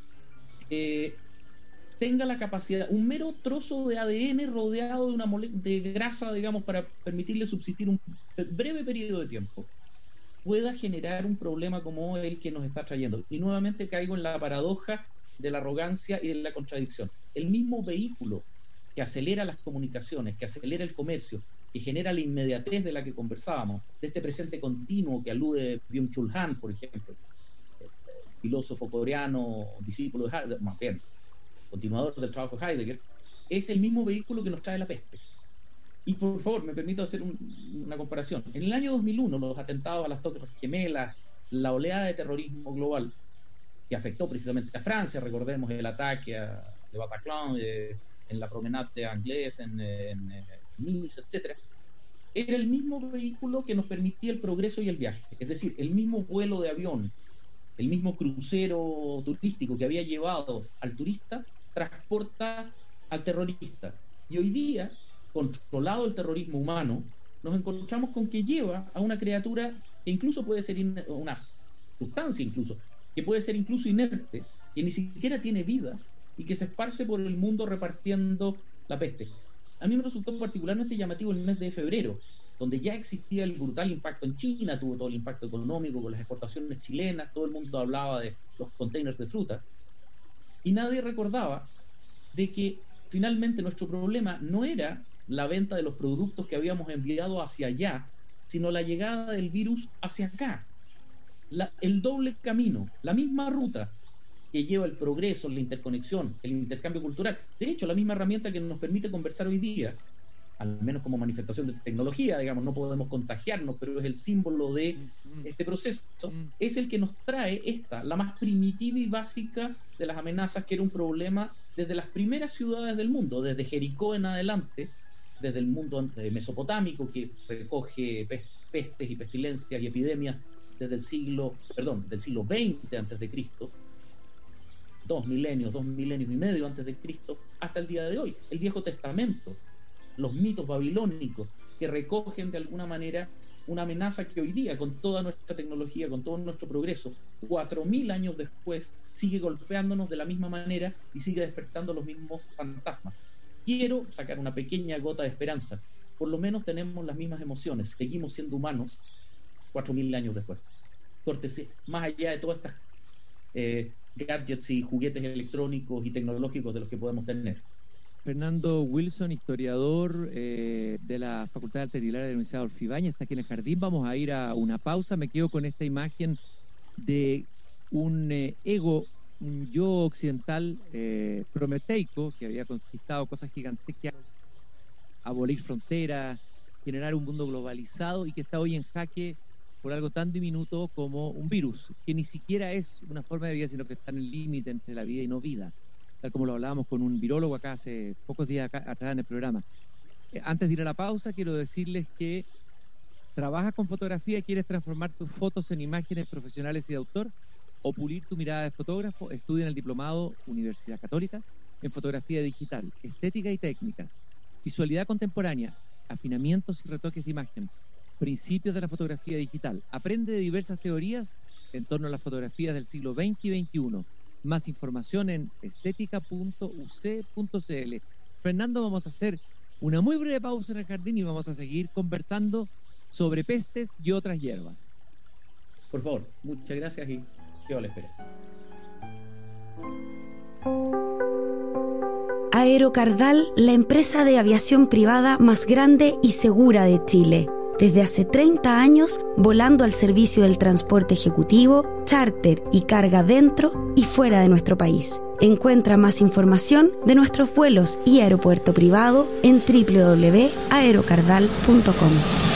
eh, tenga la capacidad, un mero trozo de A D N rodeado de una mole- de grasa, digamos, para permitirle subsistir un breve periodo de tiempo, pueda generar un problema como el que nos está trayendo. Y nuevamente caigo en la paradoja de la arrogancia y de la contradicción. El mismo vehículo que acelera las comunicaciones, que acelera el comercio, que genera la inmediatez de la que conversábamos, de este presente continuo que alude Byung-Chul Han, por ejemplo, el filósofo coreano, discípulo de Heidegger, más bien, continuador del trabajo de Heidegger, es el mismo vehículo que nos trae la peste. Y por favor, me permito hacer un, una comparación. En el año dos mil uno, los atentados a las Torres Gemelas, la oleada de terrorismo global que afectó precisamente a Francia, recordemos el ataque a, de Bataclan, de, en la promenade Anglés, en, en, en Nice, etcétera, era el mismo vehículo que nos permitía el progreso y el viaje. Es decir, el mismo vuelo de avión, el mismo crucero turístico que había llevado al turista, transporta al terrorista. Y hoy día, controlado el terrorismo humano, nos encontramos con que lleva a una criatura que incluso puede ser in- una sustancia incluso, que puede ser incluso inerte, que ni siquiera tiene vida y que se esparce por el mundo repartiendo la peste. A mí me resultó particularmente llamativo el mes de febrero, donde ya existía el brutal impacto en China, tuvo todo el impacto económico con las exportaciones chilenas, todo el mundo hablaba de los containers de fruta, y nadie recordaba de que finalmente nuestro problema no era la venta de los productos que habíamos enviado hacia allá, sino la llegada del virus hacia acá. La, el doble camino, la misma ruta que lleva el progreso, la interconexión, el intercambio cultural. De hecho, la misma herramienta que nos permite conversar hoy día al menos como manifestación de tecnología, digamos, no podemos contagiarnos, pero es el símbolo de este proceso, es el que nos trae esta, la más primitiva y básica de las amenazas, que era un problema desde las primeras ciudades del mundo, desde Jericó en adelante, desde el mundo mesopotámico, que recoge pestes y pestilencias y epidemias desde el siglo, perdón, del siglo veinte antes de Cristo, dos milenios, dos milenios y medio antes de Cristo, hasta el día de hoy, el Viejo Testamento, los mitos babilónicos, que recogen de alguna manera una amenaza que hoy día, con toda nuestra tecnología, con todo nuestro progreso, cuatro mil años después, sigue golpeándonos de la misma manera y sigue despertando los mismos fantasmas. Quiero sacar una pequeña gota de esperanza. Por lo menos tenemos las mismas emociones, seguimos siendo humanos cuatro mil años después. Cortesía, más allá de todas estas eh, gadgets y juguetes electrónicos y tecnológicos de los que podemos tener. Fernando Wilson, historiador eh, de la Facultad de Artes Liberales de la Universidad Adolfo Ibáñez, está aquí en el jardín. Vamos a ir a una pausa. Me quedo con esta imagen de un eh, ego, un yo occidental eh, prometeico, que había conquistado cosas gigantescas, abolir fronteras, generar un mundo globalizado, y que está hoy en jaque por algo tan diminuto como un virus, que ni siquiera es una forma de vida, sino que está en el límite entre la vida y no vida, tal como lo hablábamos con un virólogo acá hace pocos días acá, atrás en el programa. Eh, antes de ir a la pausa, quiero decirles que trabajas con fotografía y quieres transformar tus fotos en imágenes profesionales y de autor, o pulir tu mirada de fotógrafo. Estudia en el Diplomado Universidad Católica en Fotografía Digital, Estética y Técnicas, Visualidad Contemporánea, Afinamientos y Retoques de Imagen, Principios de la Fotografía Digital. Aprende de diversas teorías en torno a las fotografías del siglo veinte y veintiuno. Más información en estética punto u c punto c l. Fernando, vamos a hacer una muy breve pausa en el jardín y vamos a seguir conversando sobre pestes y otras hierbas. Por favor, muchas gracias y yo la espero. Aerocardal, la empresa de aviación privada más grande y segura de Chile. Desde hace treinta años, volando al servicio del transporte ejecutivo, charter y carga dentro y fuera de nuestro país. Encuentra más información de nuestros vuelos y aeropuerto privado en doble u doble u doble u punto aerocardal punto com.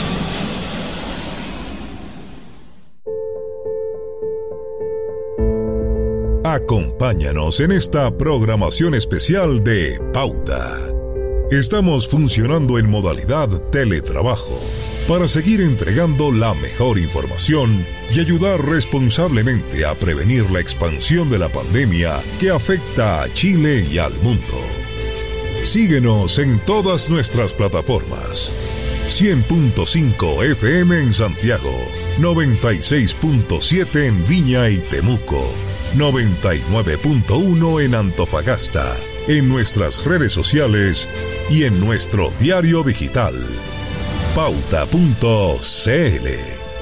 Acompáñanos en esta programación especial de Pauta. Estamos funcionando en modalidad teletrabajo para seguir entregando la mejor información y ayudar responsablemente a prevenir la expansión de la pandemia que afecta a Chile y al mundo. Síguenos en todas nuestras plataformas. cien punto cinco F M en Santiago, noventa y seis punto siete en Viña y Temuco, noventa y nueve punto uno en Antofagasta, en nuestras redes sociales y en nuestro diario digital, pauta punto c l.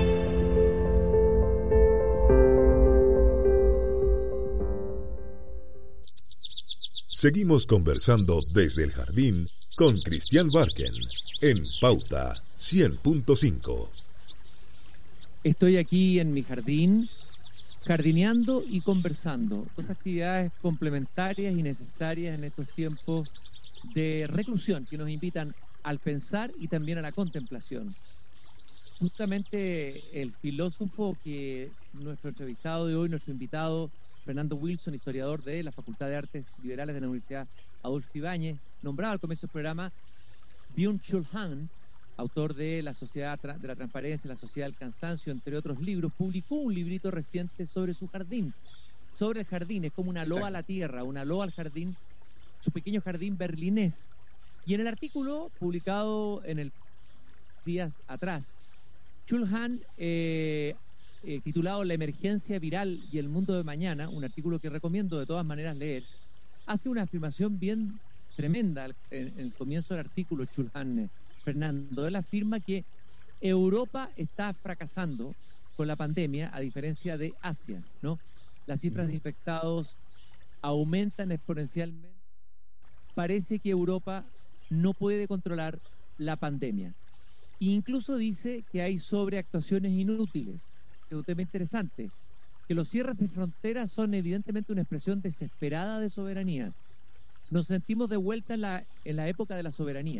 Seguimos conversando desde el jardín con Cristian Barken en Pauta cien punto cinco. Estoy aquí en mi jardín, jardineando y conversando, dos actividades complementarias y necesarias en estos tiempos de reclusión que nos invitan al pensar y también a la contemplación. Justamente el filósofo que nuestro entrevistado de hoy, nuestro invitado, Fernando Wilson, historiador de la Facultad de Artes Liberales de la Universidad Adolfo Ibáñez, nombrado al comienzo del programa, Byung-Chul Han, autor de La Sociedad de la Transparencia, La Sociedad del Cansancio, entre otros libros, publicó un librito reciente sobre su jardín, sobre el jardín. Es como una loa a la tierra, una loa al jardín, su pequeño jardín berlinés. Y en el artículo publicado en el días atrás, Chul Han, eh, eh, titulado La emergencia viral y el mundo de mañana, un artículo que recomiendo de todas maneras leer, hace una afirmación bien tremenda en, en el comienzo del artículo. Chul Han, Fernando, él afirma que Europa está fracasando con la pandemia, a diferencia de Asia, ¿no? Las cifras de infectados aumentan exponencialmente. Parece que Europa no puede controlar la pandemia. E incluso dice que hay sobreactuaciones inútiles, que es un tema interesante, que los cierres de fronteras son evidentemente una expresión desesperada de soberanía. Nos sentimos de vuelta en la, en la época de la soberanía.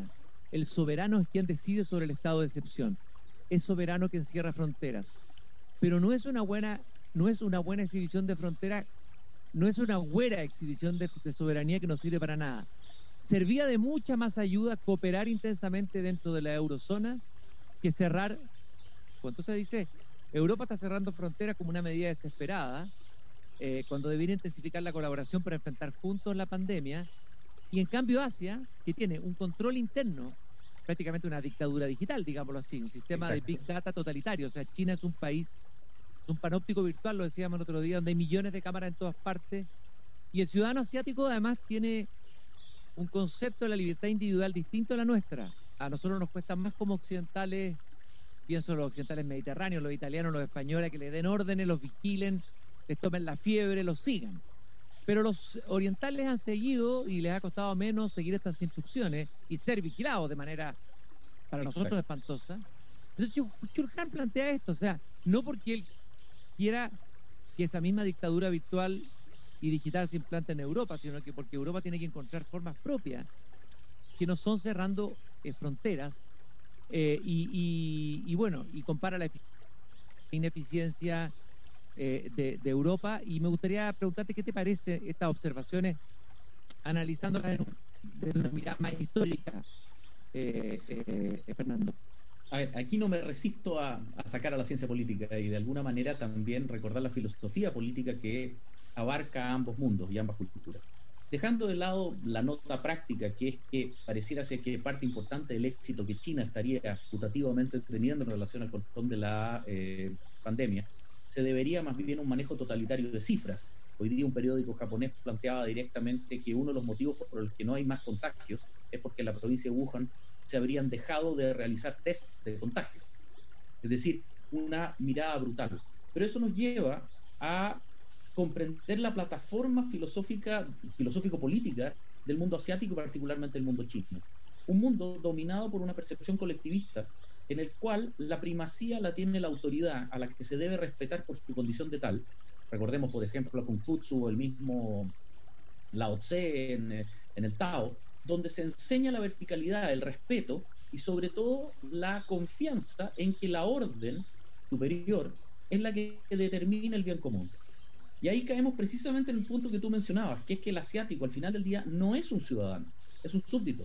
el soberano es quien decide sobre el estado de excepción. Es soberano quien cierra fronteras. Pero no es una buena, no es una buena exhibición de frontera, no es una buena exhibición de, de soberanía que no sirve para nada. Servía de mucha más ayuda cooperar intensamente dentro de la eurozona que cerrar. Pues entonces dice, Europa está cerrando fronteras como una medida desesperada, eh, cuando debería intensificar la colaboración para enfrentar juntos la pandemia. Y en cambio Asia, que tiene un control interno, prácticamente una dictadura digital, digámoslo así, un sistema Exacto. de Big Data totalitario. O sea, China es un país, un panóptico virtual, lo decíamos el otro día, donde hay millones de cámaras en todas partes. Y el ciudadano asiático además tiene un concepto de la libertad individual distinto a la nuestra. A nosotros nos cuesta más como occidentales, pienso en los occidentales mediterráneos, los italianos, los españoles, que les den órdenes, los vigilen, les tomen la fiebre, los sigan. Pero los orientales han seguido y les ha costado menos seguir estas instrucciones y ser vigilados de manera, para Exacto. nosotros, espantosa. Entonces, Churhan plantea esto, o sea, no porque él quiera que esa misma dictadura virtual y digital se implante en Europa, sino que porque Europa tiene que encontrar formas propias que no son cerrando eh, fronteras eh, y, y, y bueno, y compara la ineficiencia eh, de, de Europa. Y me gustaría preguntarte qué te parece estas observaciones, analizándolas desde una mirada más histórica, eh, eh, eh, Fernando. A ver, aquí no me resisto a, a sacar a la ciencia política y de alguna manera también recordar la filosofía política que abarca ambos mundos y ambas culturas. Dejando de lado la nota práctica, que es que pareciera ser que parte importante del éxito que China estaría putativamente teniendo en relación al control de la eh, pandemia, se debería más bien un manejo totalitario de cifras. Hoy día un periódico japonés planteaba directamente que uno de los motivos por los que no hay más contagios es porque en la provincia de Wuhan se habrían dejado de realizar tests de contagio. Es decir, una mirada brutal. Pero eso nos lleva a comprender la plataforma filosófica, filosófico-política del mundo asiático, particularmente el mundo chino. Un mundo dominado por una percepción colectivista, en el cual la primacía la tiene la autoridad, a la que se debe respetar por su condición de tal. Recordemos, por ejemplo, a Confucio o el mismo Lao Tse en, en el Tao, donde se enseña la verticalidad, el respeto y sobre todo la confianza en que la orden superior es la que determina el bien común. Y ahí caemos precisamente en el punto que tú mencionabas, que es que el asiático al final del día no es un ciudadano, es un súbdito.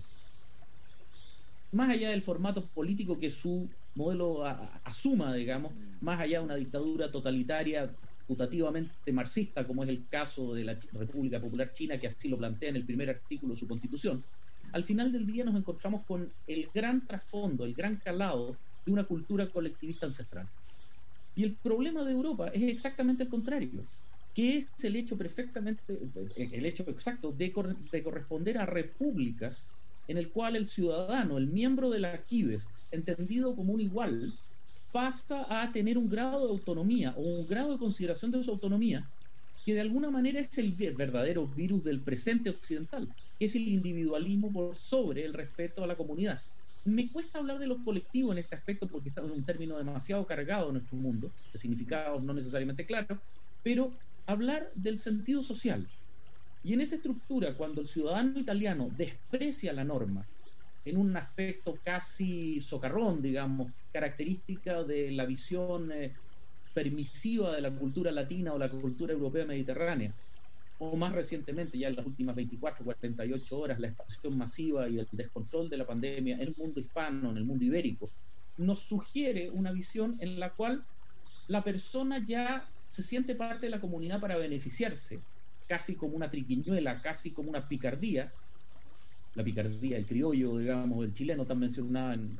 Más allá del formato político que su modelo a, a, asuma, digamos, más allá de una dictadura totalitaria putativamente marxista, como es el caso de la República Popular China, que así lo plantea en el primer artículo de su constitución, al final del día nos encontramos con el gran trasfondo, el gran calado de una cultura colectivista ancestral. Y el problema de Europa es exactamente el contrario, que es el hecho perfectamente, el hecho exacto de, cor, de corresponder a repúblicas en el cual el ciudadano, el miembro de la Quibes, entendido como un igual, pasa a tener un grado de autonomía o un grado de consideración de su autonomía que de alguna manera es el verdadero virus del presente occidental, que es el individualismo por sobre el respeto a la comunidad. Me cuesta hablar de lo colectivo en este aspecto porque estamos en un término demasiado cargado en nuestro mundo, de significados no necesariamente claros, pero hablar del sentido social. Y en esa estructura, cuando el ciudadano italiano desprecia la norma en un aspecto casi socarrón, digamos, característica de la visión eh, permisiva de la cultura latina o la cultura europea mediterránea, o más recientemente, ya en las últimas veinticuatro, cuarenta y ocho horas, la expansión masiva y el descontrol de la pandemia en el mundo hispano, en el mundo ibérico, nos sugiere una visión en la cual la persona ya se siente parte de la comunidad para beneficiarse, casi como una triquiñuela, casi como una picardía, la picardía, el criollo, digamos, el chileno tan mencionado en...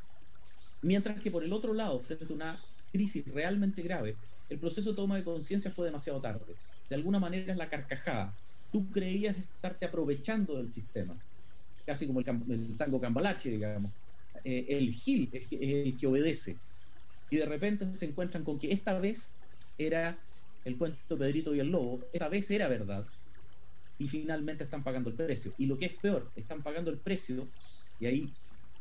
Mientras que por el otro lado, frente a una crisis realmente grave, el proceso de toma de conciencia fue demasiado tarde. De alguna manera es la carcajada. Tú creías estarte aprovechando del sistema, casi como el, el tango cambalache, digamos. Eh, el gil es, es el que obedece. Y de repente se encuentran con que esta vez era el cuento de Pedrito y el Lobo, esta vez era verdad, y finalmente están pagando el precio. Y lo que es peor, están pagando el precio, y ahí,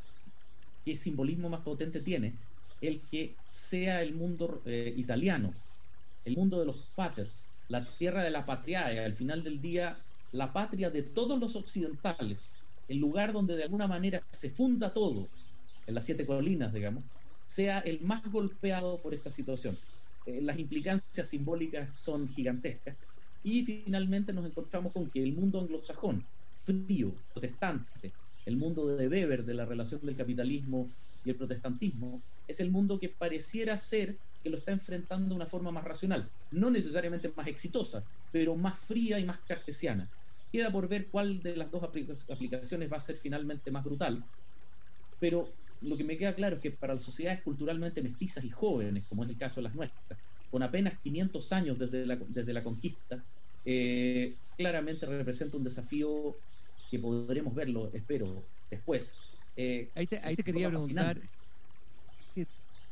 ¿qué simbolismo más potente tiene? El que sea el mundo eh, italiano, el mundo de los paters, la tierra de la patria, al final del día, la patria de todos los occidentales, el lugar donde de alguna manera se funda todo, en las siete colinas, digamos, sea el más golpeado por esta situación. Eh, las implicancias simbólicas son gigantescas, y finalmente nos encontramos con que el mundo anglosajón, frío, protestante, el mundo de Weber, de la relación del capitalismo y el protestantismo, es el mundo que pareciera ser que lo está enfrentando de una forma más racional, no necesariamente más exitosa, pero más fría y más cartesiana. Queda por ver cuál de las dos aplicaciones va a ser finalmente más brutal, pero lo que me queda claro es que para las sociedades culturalmente mestizas y jóvenes, como es el caso de las nuestras, con apenas quinientos años desde la, desde la conquista, eh, claramente representa un desafío que podremos verlo, espero, después. Eh, ahí te, ahí te quería preguntar, te,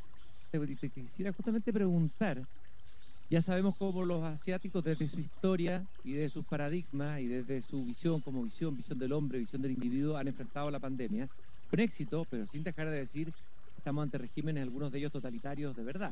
te quisiera justamente preguntar, ya sabemos cómo los asiáticos desde su historia y desde sus paradigmas y desde su visión como visión, visión del hombre, visión del individuo, han enfrentado la pandemia con éxito, pero sin dejar de decir que estamos ante regímenes, algunos de ellos totalitarios de verdad,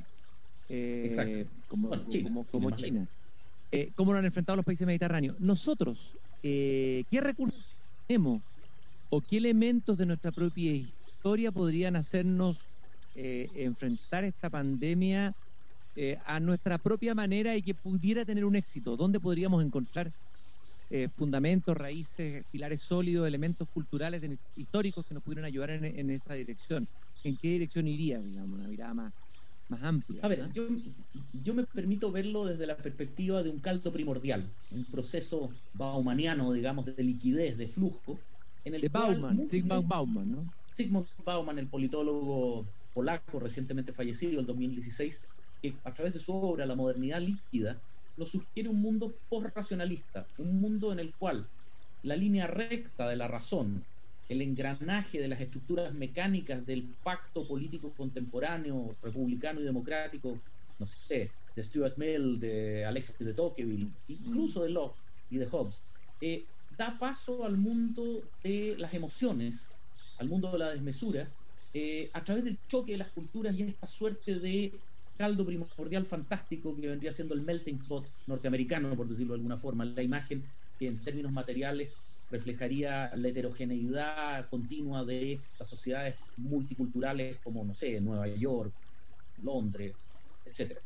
eh, como, bueno, China, como, como China. China. Eh, ¿Cómo lo han enfrentado los países mediterráneos? Nosotros, eh, ¿qué recursos tenemos o qué elementos de nuestra propia historia podrían hacernos eh, enfrentar esta pandemia eh, a nuestra propia manera y que pudiera tener un éxito? ¿Dónde podríamos encontrar eh, fundamentos, raíces, pilares sólidos, elementos culturales, de, históricos que nos pudieran ayudar en, en esa dirección? ¿En qué dirección iría, digamos, una mirada más, más amplia? A ver, ¿no? yo, yo me permito verlo desde la perspectiva de un caldo primordial, un proceso baumaniano, digamos, de liquidez, de flujo, en el de Bauman, Zygmunt Bauman, ¿no? Zygmunt Bauman, el politólogo polaco recientemente fallecido, el dos mil dieciséis, que a través de su obra La modernidad líquida nos sugiere un mundo post-racionalista, un mundo en el cual la línea recta de la razón, el engranaje de las estructuras mecánicas del pacto político contemporáneo, republicano y democrático, no sé, de Stuart Mill, de Alexis de Tocqueville, incluso de Locke y de Hobbes, eh, da paso al mundo de las emociones, al mundo de la desmesura, eh, a través del choque de las culturas y esta suerte de caldo primordial fantástico que vendría siendo el melting pot norteamericano, por decirlo de alguna forma, la imagen que en términos materiales reflejaría la heterogeneidad continua de las sociedades multiculturales como, no sé, Nueva York, Londres, etcétera.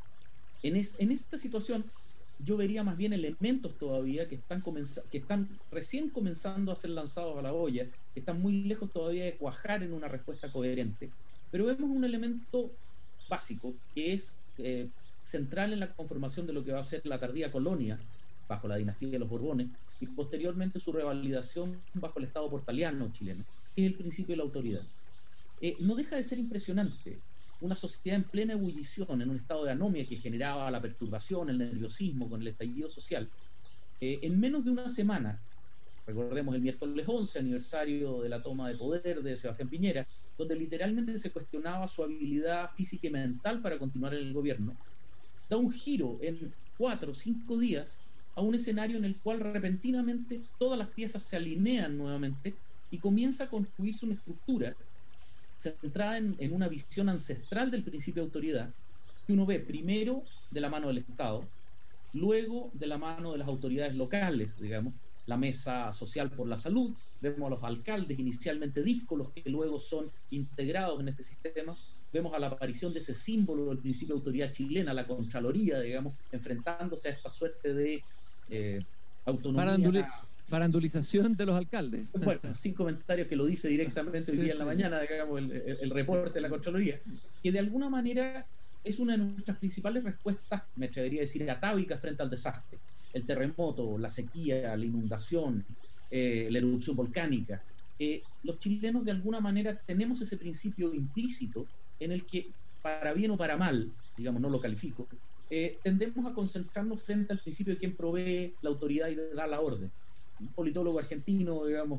En, es, en esta situación yo vería más bien elementos todavía que están, comenza, que están recién comenzando a ser lanzados a la olla, que están muy lejos todavía de cuajar en una respuesta coherente, pero vemos un elemento básico que es eh, central en la conformación de lo que va a ser la tardía colonia bajo la dinastía de los Borbones y posteriormente su revalidación bajo el Estado portaliano chileno, que es el principio de la autoridad. Eh, no deja de ser impresionante una sociedad en plena ebullición, en un estado de anomia que generaba la perturbación, el nerviosismo con el estallido social. Eh, en menos de una semana, recordemos el miércoles once, aniversario de la toma de poder de Sebastián Piñera, donde literalmente se cuestionaba su habilidad física y mental para continuar en el gobierno, da un giro en cuatro o cinco días a un escenario en el cual repentinamente todas las piezas se alinean nuevamente y comienza a construirse una estructura centrada en, en una visión ancestral del principio de autoridad, que uno ve primero de la mano del Estado, luego de la mano de las autoridades locales, digamos, la Mesa Social por la Salud, vemos a los alcaldes inicialmente díscolos que luego son integrados en este sistema, vemos a la aparición de ese símbolo del principio de autoridad chilena, la Contraloría, digamos, enfrentándose a esta suerte de eh, autonomía. Faranduli farandulización de los alcaldes. Bueno, sin comentarios, que lo dice directamente hoy sí, día en la sí. mañana, digamos, el, el, el reporte de la Contraloría, que de alguna manera es una de nuestras principales respuestas, me atrevería a decir, atávicas frente al desastre. El terremoto, la sequía, la inundación, eh, la erupción volcánica. Eh, los chilenos de alguna manera tenemos ese principio implícito en el que, para bien o para mal, digamos, no lo califico, eh, tendemos a concentrarnos frente al principio de quien provee la autoridad y da la orden. Un politólogo argentino, digamos,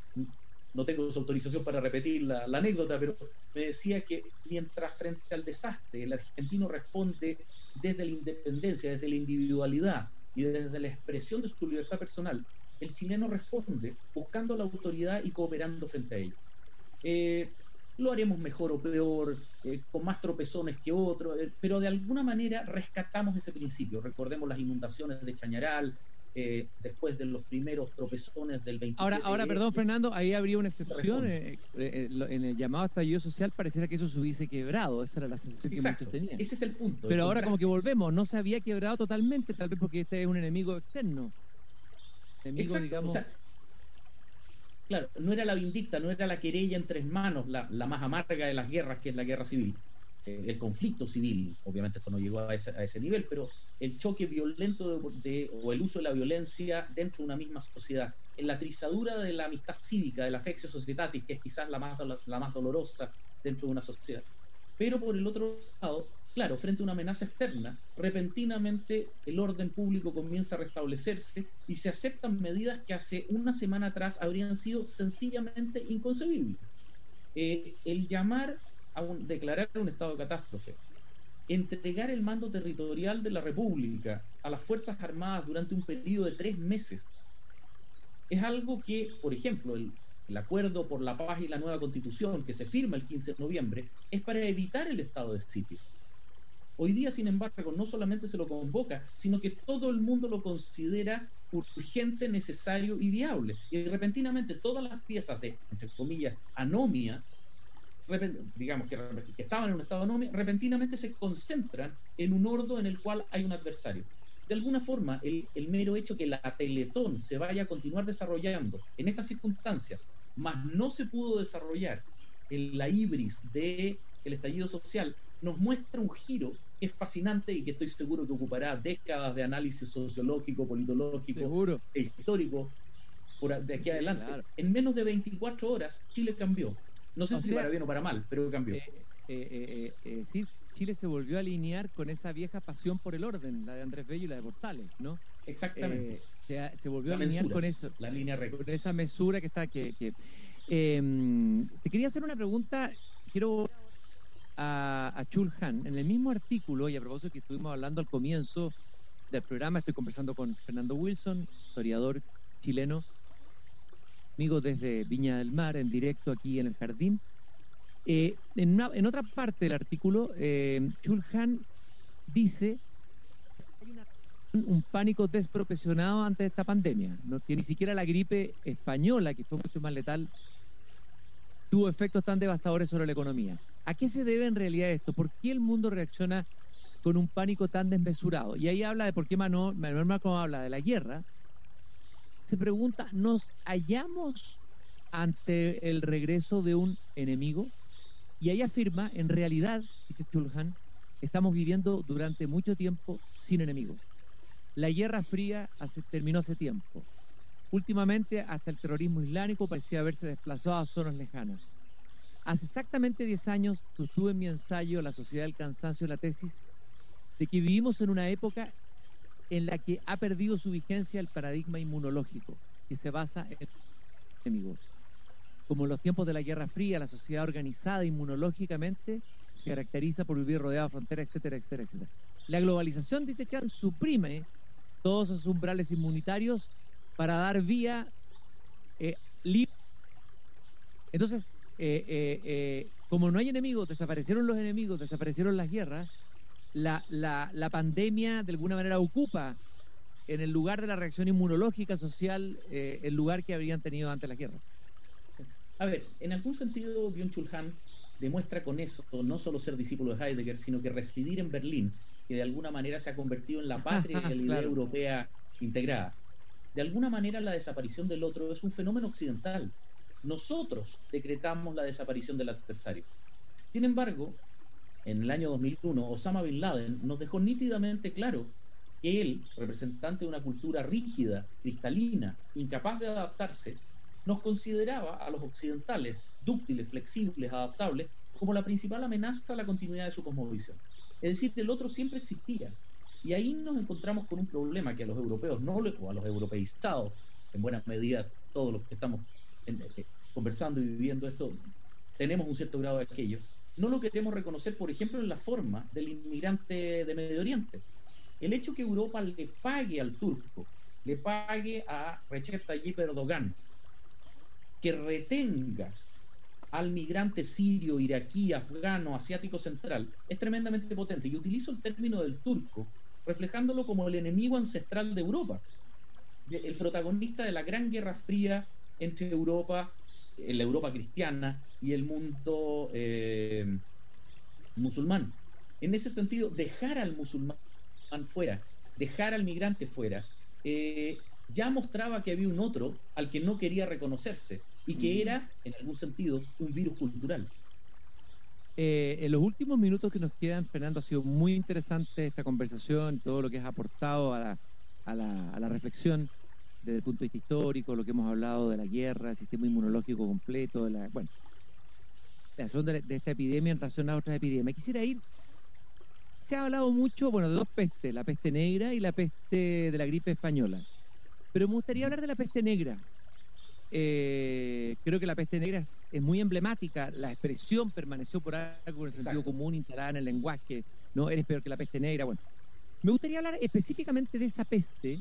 no tengo su autorización para repetir la, la anécdota, pero me decía que mientras frente al desastre el argentino responde desde la independencia, desde la individualidad y desde la expresión de su libertad personal, el chileno responde buscando la autoridad y cooperando frente a ella. Eh, lo haremos mejor o peor, eh, con más tropezones que otros, eh, pero de alguna manera rescatamos ese principio. Recordemos las inundaciones de Chañaral, eh, después de los primeros tropezones del veintisiete. Ahora, ahora perdón, Fernando, ahí habría una excepción. Eh, eh, en el llamado estallido social pareciera que eso se hubiese quebrado. Esa era la sensación Exacto, que muchos tenían. Ese es el punto. Pero ahora como que volvemos, no se había quebrado totalmente, tal vez porque este es un enemigo externo. Enemigo, Exacto, digamos... o sea, claro, no era la vindicta, no era la querella en tres manos, la, la más amarga de las guerras, que es la guerra civil. Eh, el conflicto civil, obviamente esto no llegó a ese, a ese nivel, pero el choque violento de, de, o el uso de la violencia dentro de una misma sociedad, en la trizadura de la amistad cívica, de la affectio societatis, que es quizás la más, la más dolorosa dentro de una sociedad. Pero por el otro lado, claro, frente a una amenaza externa, repentinamente el orden público comienza a restablecerse y se aceptan medidas que hace una semana atrás habrían sido sencillamente inconcebibles. Eh, el llamar a un, declarar un estado de catástrofe, entregar el mando territorial de la República a las Fuerzas Armadas durante un periodo de tres meses, es algo que, por ejemplo, el, el acuerdo por la paz y la nueva constitución que se firma el quince de noviembre es para evitar el estado de sitio. Hoy día, sin embargo, no solamente se lo convoca, sino que todo el mundo lo considera urgente, necesario y viable. Y repentinamente todas las piezas de, entre comillas, anomia, digamos que, que estaban en un estado de anomia, repentinamente se concentran en un ordo en el cual hay un adversario. De alguna forma, el, el mero hecho que la Teletón se vaya a continuar desarrollando en estas circunstancias, más no se pudo desarrollar en la ibris del estallido social, nos muestra un giro que es fascinante y que estoy seguro que ocupará décadas de análisis sociológico, politológico, seguro. E histórico por de aquí adelante. Claro. En menos de veinticuatro horas, Chile cambió. No sé o si sea, para bien o para mal, pero cambió. Eh, eh, eh, eh, sí, Chile se volvió a alinear con esa vieja pasión por el orden, la de Andrés Bello y la de Portales, ¿no? Exactamente. Eh, se, se volvió la a alinear mensura, con eso. La línea recta. Con esa mesura que está... que, que eh, Te quería hacer una pregunta, quiero a, a Chul Han. En el mismo artículo, y a propósito que estuvimos hablando al comienzo del programa, estoy conversando con Fernando Wilson, historiador chileno, amigo desde Viña del Mar, en directo aquí en el Jardín. Eh, en, una, en otra parte del artículo, eh, Chul Han dice que hay una, un pánico desproporcionado ante esta pandemia, ¿no? Que ni siquiera la gripe española, que fue mucho más letal, tuvo efectos tan devastadores sobre la economía. ¿A qué se debe en realidad esto? ¿Por qué el mundo reacciona con un pánico tan desmesurado? Y ahí habla de por qué Manuel, Manuel Macron habla de la guerra. Se pregunta, ¿nos hallamos ante el regreso de un enemigo? Y ahí afirma, en realidad, dice Chul Han, estamos viviendo durante mucho tiempo sin enemigos. La Guerra Fría hace, terminó hace tiempo. Últimamente, hasta el terrorismo islámico parecía haberse desplazado a zonas lejanas. Hace exactamente diez años sostuve en mi ensayo La sociedad del cansancio, la tesis de que vivimos en una época en la que ha perdido su vigencia el paradigma inmunológico, que se basa en enemigos. Como en los tiempos de la Guerra Fría, la sociedad organizada inmunológicamente se caracteriza por vivir rodeada de fronteras, etcétera, etcétera, etcétera. La globalización, dice Chan, suprime todos esos umbrales inmunitarios para dar vía eh, libre. Entonces, eh, eh, eh, como no hay enemigos, desaparecieron los enemigos, desaparecieron las guerras, la, la, la pandemia de alguna manera ocupa en el lugar de la reacción inmunológica social eh, el lugar que habrían tenido antes las guerras. A ver, en algún sentido, Byung-Chul Han demuestra con eso no solo ser discípulo de Heidegger, sino que residir en Berlín, que de alguna manera se ha convertido en la patria de la idea claro. europea integrada. De alguna manera la desaparición del otro es un fenómeno occidental. Nosotros decretamos la desaparición del adversario. Sin embargo, en el año dos mil uno, Osama Bin Laden nos dejó nítidamente claro que él, representante de una cultura rígida, cristalina, incapaz de adaptarse, nos consideraba a los occidentales, dúctiles, flexibles, adaptables, como la principal amenaza a la continuidad de su cosmovisión. Es decir, el otro siempre existía. Y ahí nos encontramos con un problema que a los europeos, no o a los europeizados, en buena medida todos los que estamos en, eh, conversando y viviendo esto, tenemos un cierto grado de aquello, no lo queremos reconocer, por ejemplo, en la forma del inmigrante de Medio Oriente. El hecho que Europa le pague al turco, le pague a Recep Tayyip Erdogan, que retenga al migrante sirio, iraquí, afgano, asiático central, es tremendamente potente. Y utilizo el término del turco, reflejándolo como el enemigo ancestral de Europa. el protagonista de la gran guerra fría entre Europa, la Europa cristiana y el mundo eh, musulmán. En ese sentido, dejar al musulmán fuera, dejar al migrante fuera, eh, ya mostraba que había un otro al que no quería reconocerse y que era, en algún sentido, un virus cultural. Eh, en los últimos minutos que nos quedan, Fernando, ha sido muy interesante esta conversación, todo lo que has aportado a la, a la, a la reflexión desde el punto de vista histórico, lo que hemos hablado de la guerra, el sistema inmunológico completo, de la, bueno, la razón de, de esta epidemia en relación a otras epidemias. Quisiera ir, se ha hablado mucho, bueno, de dos pestes, la peste negra y la peste de la gripe española, pero me gustaría hablar de la peste negra. Eh, creo que la peste negra es, es muy emblemática, la expresión permaneció por algo con el sentido Exacto. común instalada en el lenguaje, no eres peor que la peste negra. Bueno, me gustaría hablar específicamente de esa peste,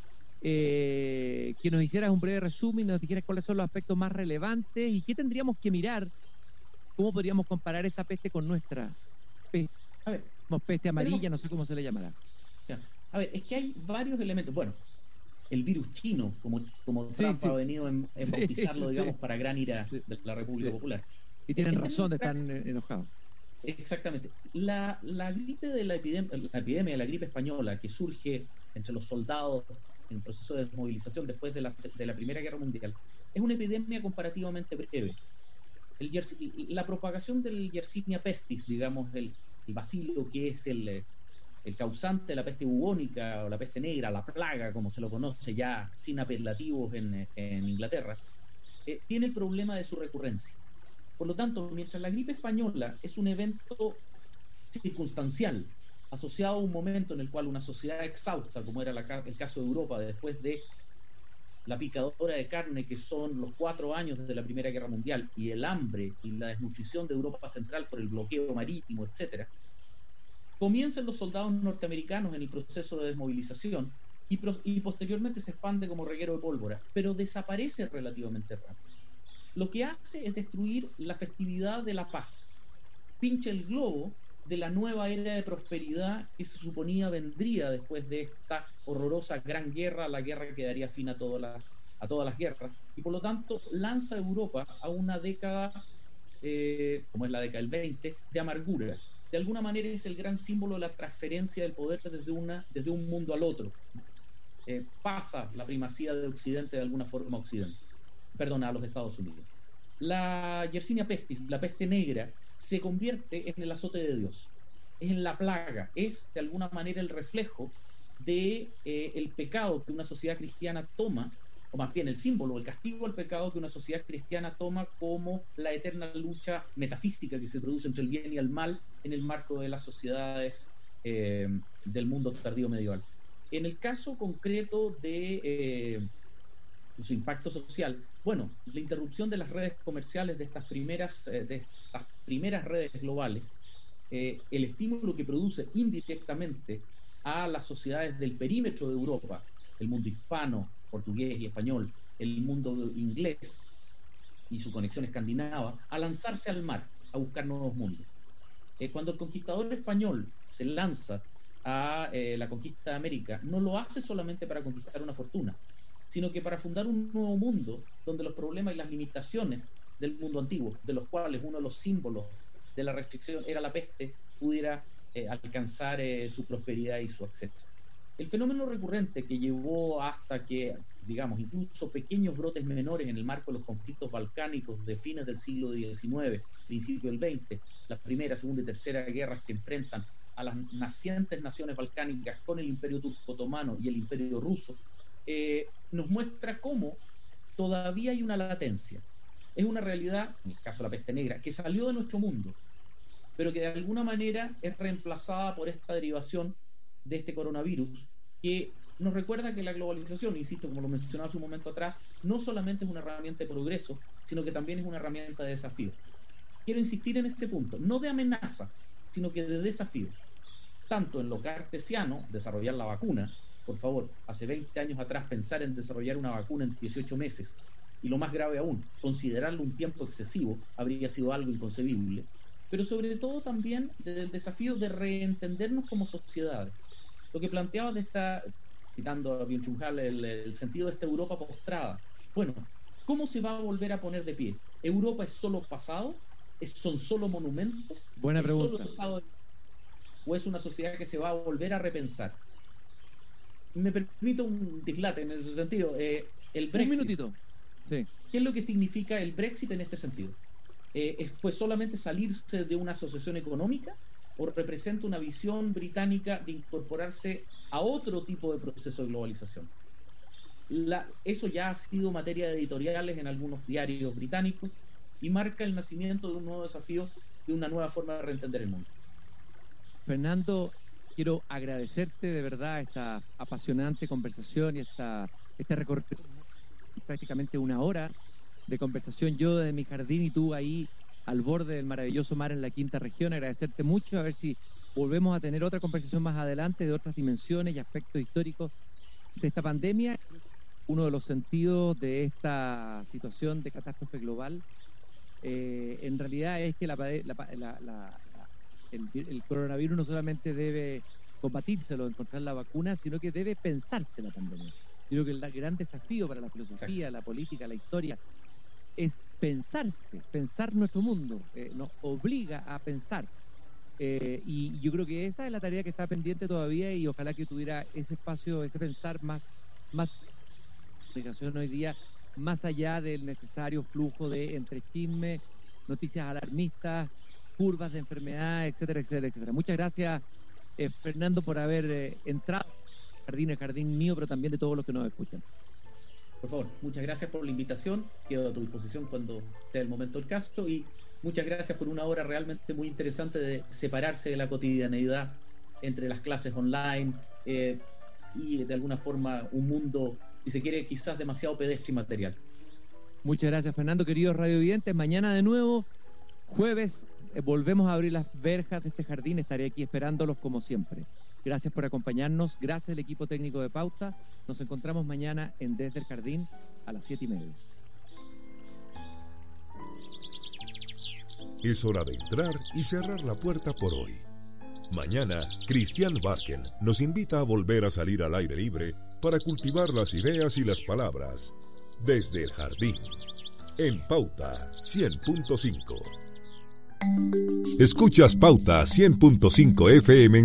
eh, que nos hicieras un breve resumen y nos dijeras cuáles son los aspectos más relevantes y qué tendríamos que mirar, cómo podríamos comparar esa peste con nuestra peste, A ver, peste amarilla, tenemos, no sé cómo se le llamará. a ver, es que hay varios elementos. Bueno, el virus chino, como, como Sí, Trump sí. ha venido en, en Sí, bautizarlo, digamos, sí. para gran ira Sí. de la República Sí. Popular. Y tienen En razón de términos estar enojados. Exactamente. La, la gripe de la epidemia, la epidemia de la gripe española, que surge entre los soldados en el proceso de desmovilización después de la, de la Primera Guerra Mundial, es una epidemia comparativamente breve. El, la propagación del Yersinia pestis, digamos, el, el bacilo que es el, el causante de la peste bubónica o la peste negra, la plaga, como se lo conoce ya sin apelativos en, en Inglaterra, eh, tiene el problema de su recurrencia. Por lo tanto, mientras la gripe española es un evento circunstancial, asociado a un momento en el cual una sociedad exhausta, como era la, el caso de Europa después de la picadora de carne que son los cuatro años desde la Primera Guerra Mundial y el hambre y la desnutrición de Europa Central por el bloqueo marítimo, etcétera, comienzan los soldados norteamericanos en el proceso de desmovilización y, y posteriormente se expande como reguero de pólvora, pero desaparece relativamente rápido. Lo que hace es destruir la festividad de la paz, pincha el globo de la nueva era de prosperidad que se suponía vendría después de esta horrorosa gran guerra, la guerra que daría fin a todas las, a todas las guerras, y por lo tanto lanza a Europa a una década, eh, como es la década del veinte, de amargura. De alguna manera es el gran símbolo de la transferencia del poder desde, una, desde un mundo al otro. Eh, pasa la primacía de Occidente de alguna forma a Occidente, perdón, a los Estados Unidos. La Yersinia pestis, la peste negra, se convierte en el azote de Dios, es en la plaga, es de alguna manera el reflejo de eh, el pecado que una sociedad cristiana toma, o más bien el símbolo, el castigo al pecado que una sociedad cristiana toma como la eterna lucha metafísica que se produce entre el bien y el mal en el marco de las sociedades eh, del mundo tardío medieval. En el caso concreto de eh, su impacto social, bueno, la interrupción de las redes comerciales de estas primeras, eh, de estas primeras redes globales, eh, el estímulo que produce indirectamente a las sociedades del perímetro de Europa, el mundo hispano, portugués y español, el mundo inglés y su conexión escandinava, a lanzarse al mar, a buscar nuevos mundos. Eh, cuando el conquistador español se lanza a eh, la conquista de América, no lo hace solamente para conquistar una fortuna, sino que para fundar un nuevo mundo donde los problemas y las limitaciones del mundo antiguo, de los cuales uno de los símbolos de la restricción era la peste, pudiera eh, alcanzar eh, su prosperidad y su acceso. El fenómeno recurrente que llevó hasta que, digamos, incluso pequeños brotes menores en el marco de los conflictos balcánicos de fines del siglo diecinueve, principio del veinte, las primera, segunda y tercera guerras que enfrentan a las nacientes naciones balcánicas con el Imperio Turco Otomano y el Imperio Ruso, eh, nos muestra cómo todavía hay una latencia. Es una realidad, en el caso de la peste negra, que salió de nuestro mundo, pero que de alguna manera es reemplazada por esta derivación de este coronavirus, que nos recuerda que la globalización, insisto, como lo mencionaba hace un momento atrás, no solamente es una herramienta de progreso, sino que también es una herramienta de desafío. Quiero insistir en este punto, no de amenaza, sino que de desafío. Tanto en lo cartesiano, desarrollar la vacuna, por favor, hace veinte años atrás pensar en desarrollar una vacuna en dieciocho meses, y lo más grave aún, considerarlo un tiempo excesivo, habría sido algo inconcebible, pero sobre todo también del desafío de reentendernos como sociedades. Lo que planteaba de esta citando a Byung-Chul Han, el, el sentido de esta Europa postrada. Bueno, ¿cómo se va a volver a poner de pie? ¿Europa es solo pasado? ¿Es, ¿Son solo monumentos? Buena ¿Es pregunta. solo estado de... ¿O es una sociedad que se va a volver a repensar? Me permito un dislate en ese sentido. Eh, el Brexit. Un minutito. Sí. ¿Qué es lo que significa el Brexit en este sentido? Eh, ¿Fue solamente salirse de una asociación económica o representa una visión británica de incorporarse a otro tipo de proceso de globalización? La, eso ya ha sido materia de editoriales en algunos diarios británicos y marca el nacimiento de un nuevo desafío, de una nueva forma de reentender el mundo. Fernando, quiero agradecerte de verdad esta apasionante conversación y esta, este recorrido, prácticamente una hora de conversación, yo desde mi jardín y tú ahí al borde del maravilloso mar en la quinta región. Agradecerte mucho, a ver si volvemos a tener otra conversación más adelante de otras dimensiones y aspectos históricos de esta pandemia. Uno de los sentidos de esta situación de catástrofe global eh, en realidad es que la, la, la, la, el, el coronavirus no solamente debe combatírselo, encontrar la vacuna, sino que debe pensarse la pandemia. Yo creo que el gran desafío para la filosofía, la política, la historia es pensarse, pensar nuestro mundo, eh, nos obliga a pensar. Eh, y yo creo que esa es la tarea que está pendiente todavía y ojalá que tuviera ese espacio, ese pensar más, más comunicación hoy día, más allá del necesario flujo de entre chisme, noticias alarmistas, curvas de enfermedad, etcétera, etcétera, etcétera. Muchas gracias, eh, Fernando, por haber eh, entrado al jardín, el jardín mío, pero también de todos los que nos escuchan. Por favor, muchas gracias por la invitación, quedo a tu disposición cuando sea el momento del caso, y muchas gracias por una hora realmente muy interesante de separarse de la cotidianeidad entre las clases online eh, y de alguna forma un mundo, si se quiere, quizás demasiado pedestre y material. Muchas gracias, Fernando. Queridos radiovidentes, mañana de nuevo, jueves, eh, volvemos a abrir las verjas de este jardín. Estaré aquí esperándolos como siempre. Gracias por acompañarnos. Gracias al equipo técnico de Pauta. Nos encontramos mañana en Desde el Jardín a las siete y media. Es hora de entrar y cerrar la puerta por hoy. Mañana, Christian Barken nos invita a volver a salir al aire libre para cultivar las ideas y las palabras desde el jardín, en Pauta cien punto cinco. Escuchas Pauta cien punto cinco F M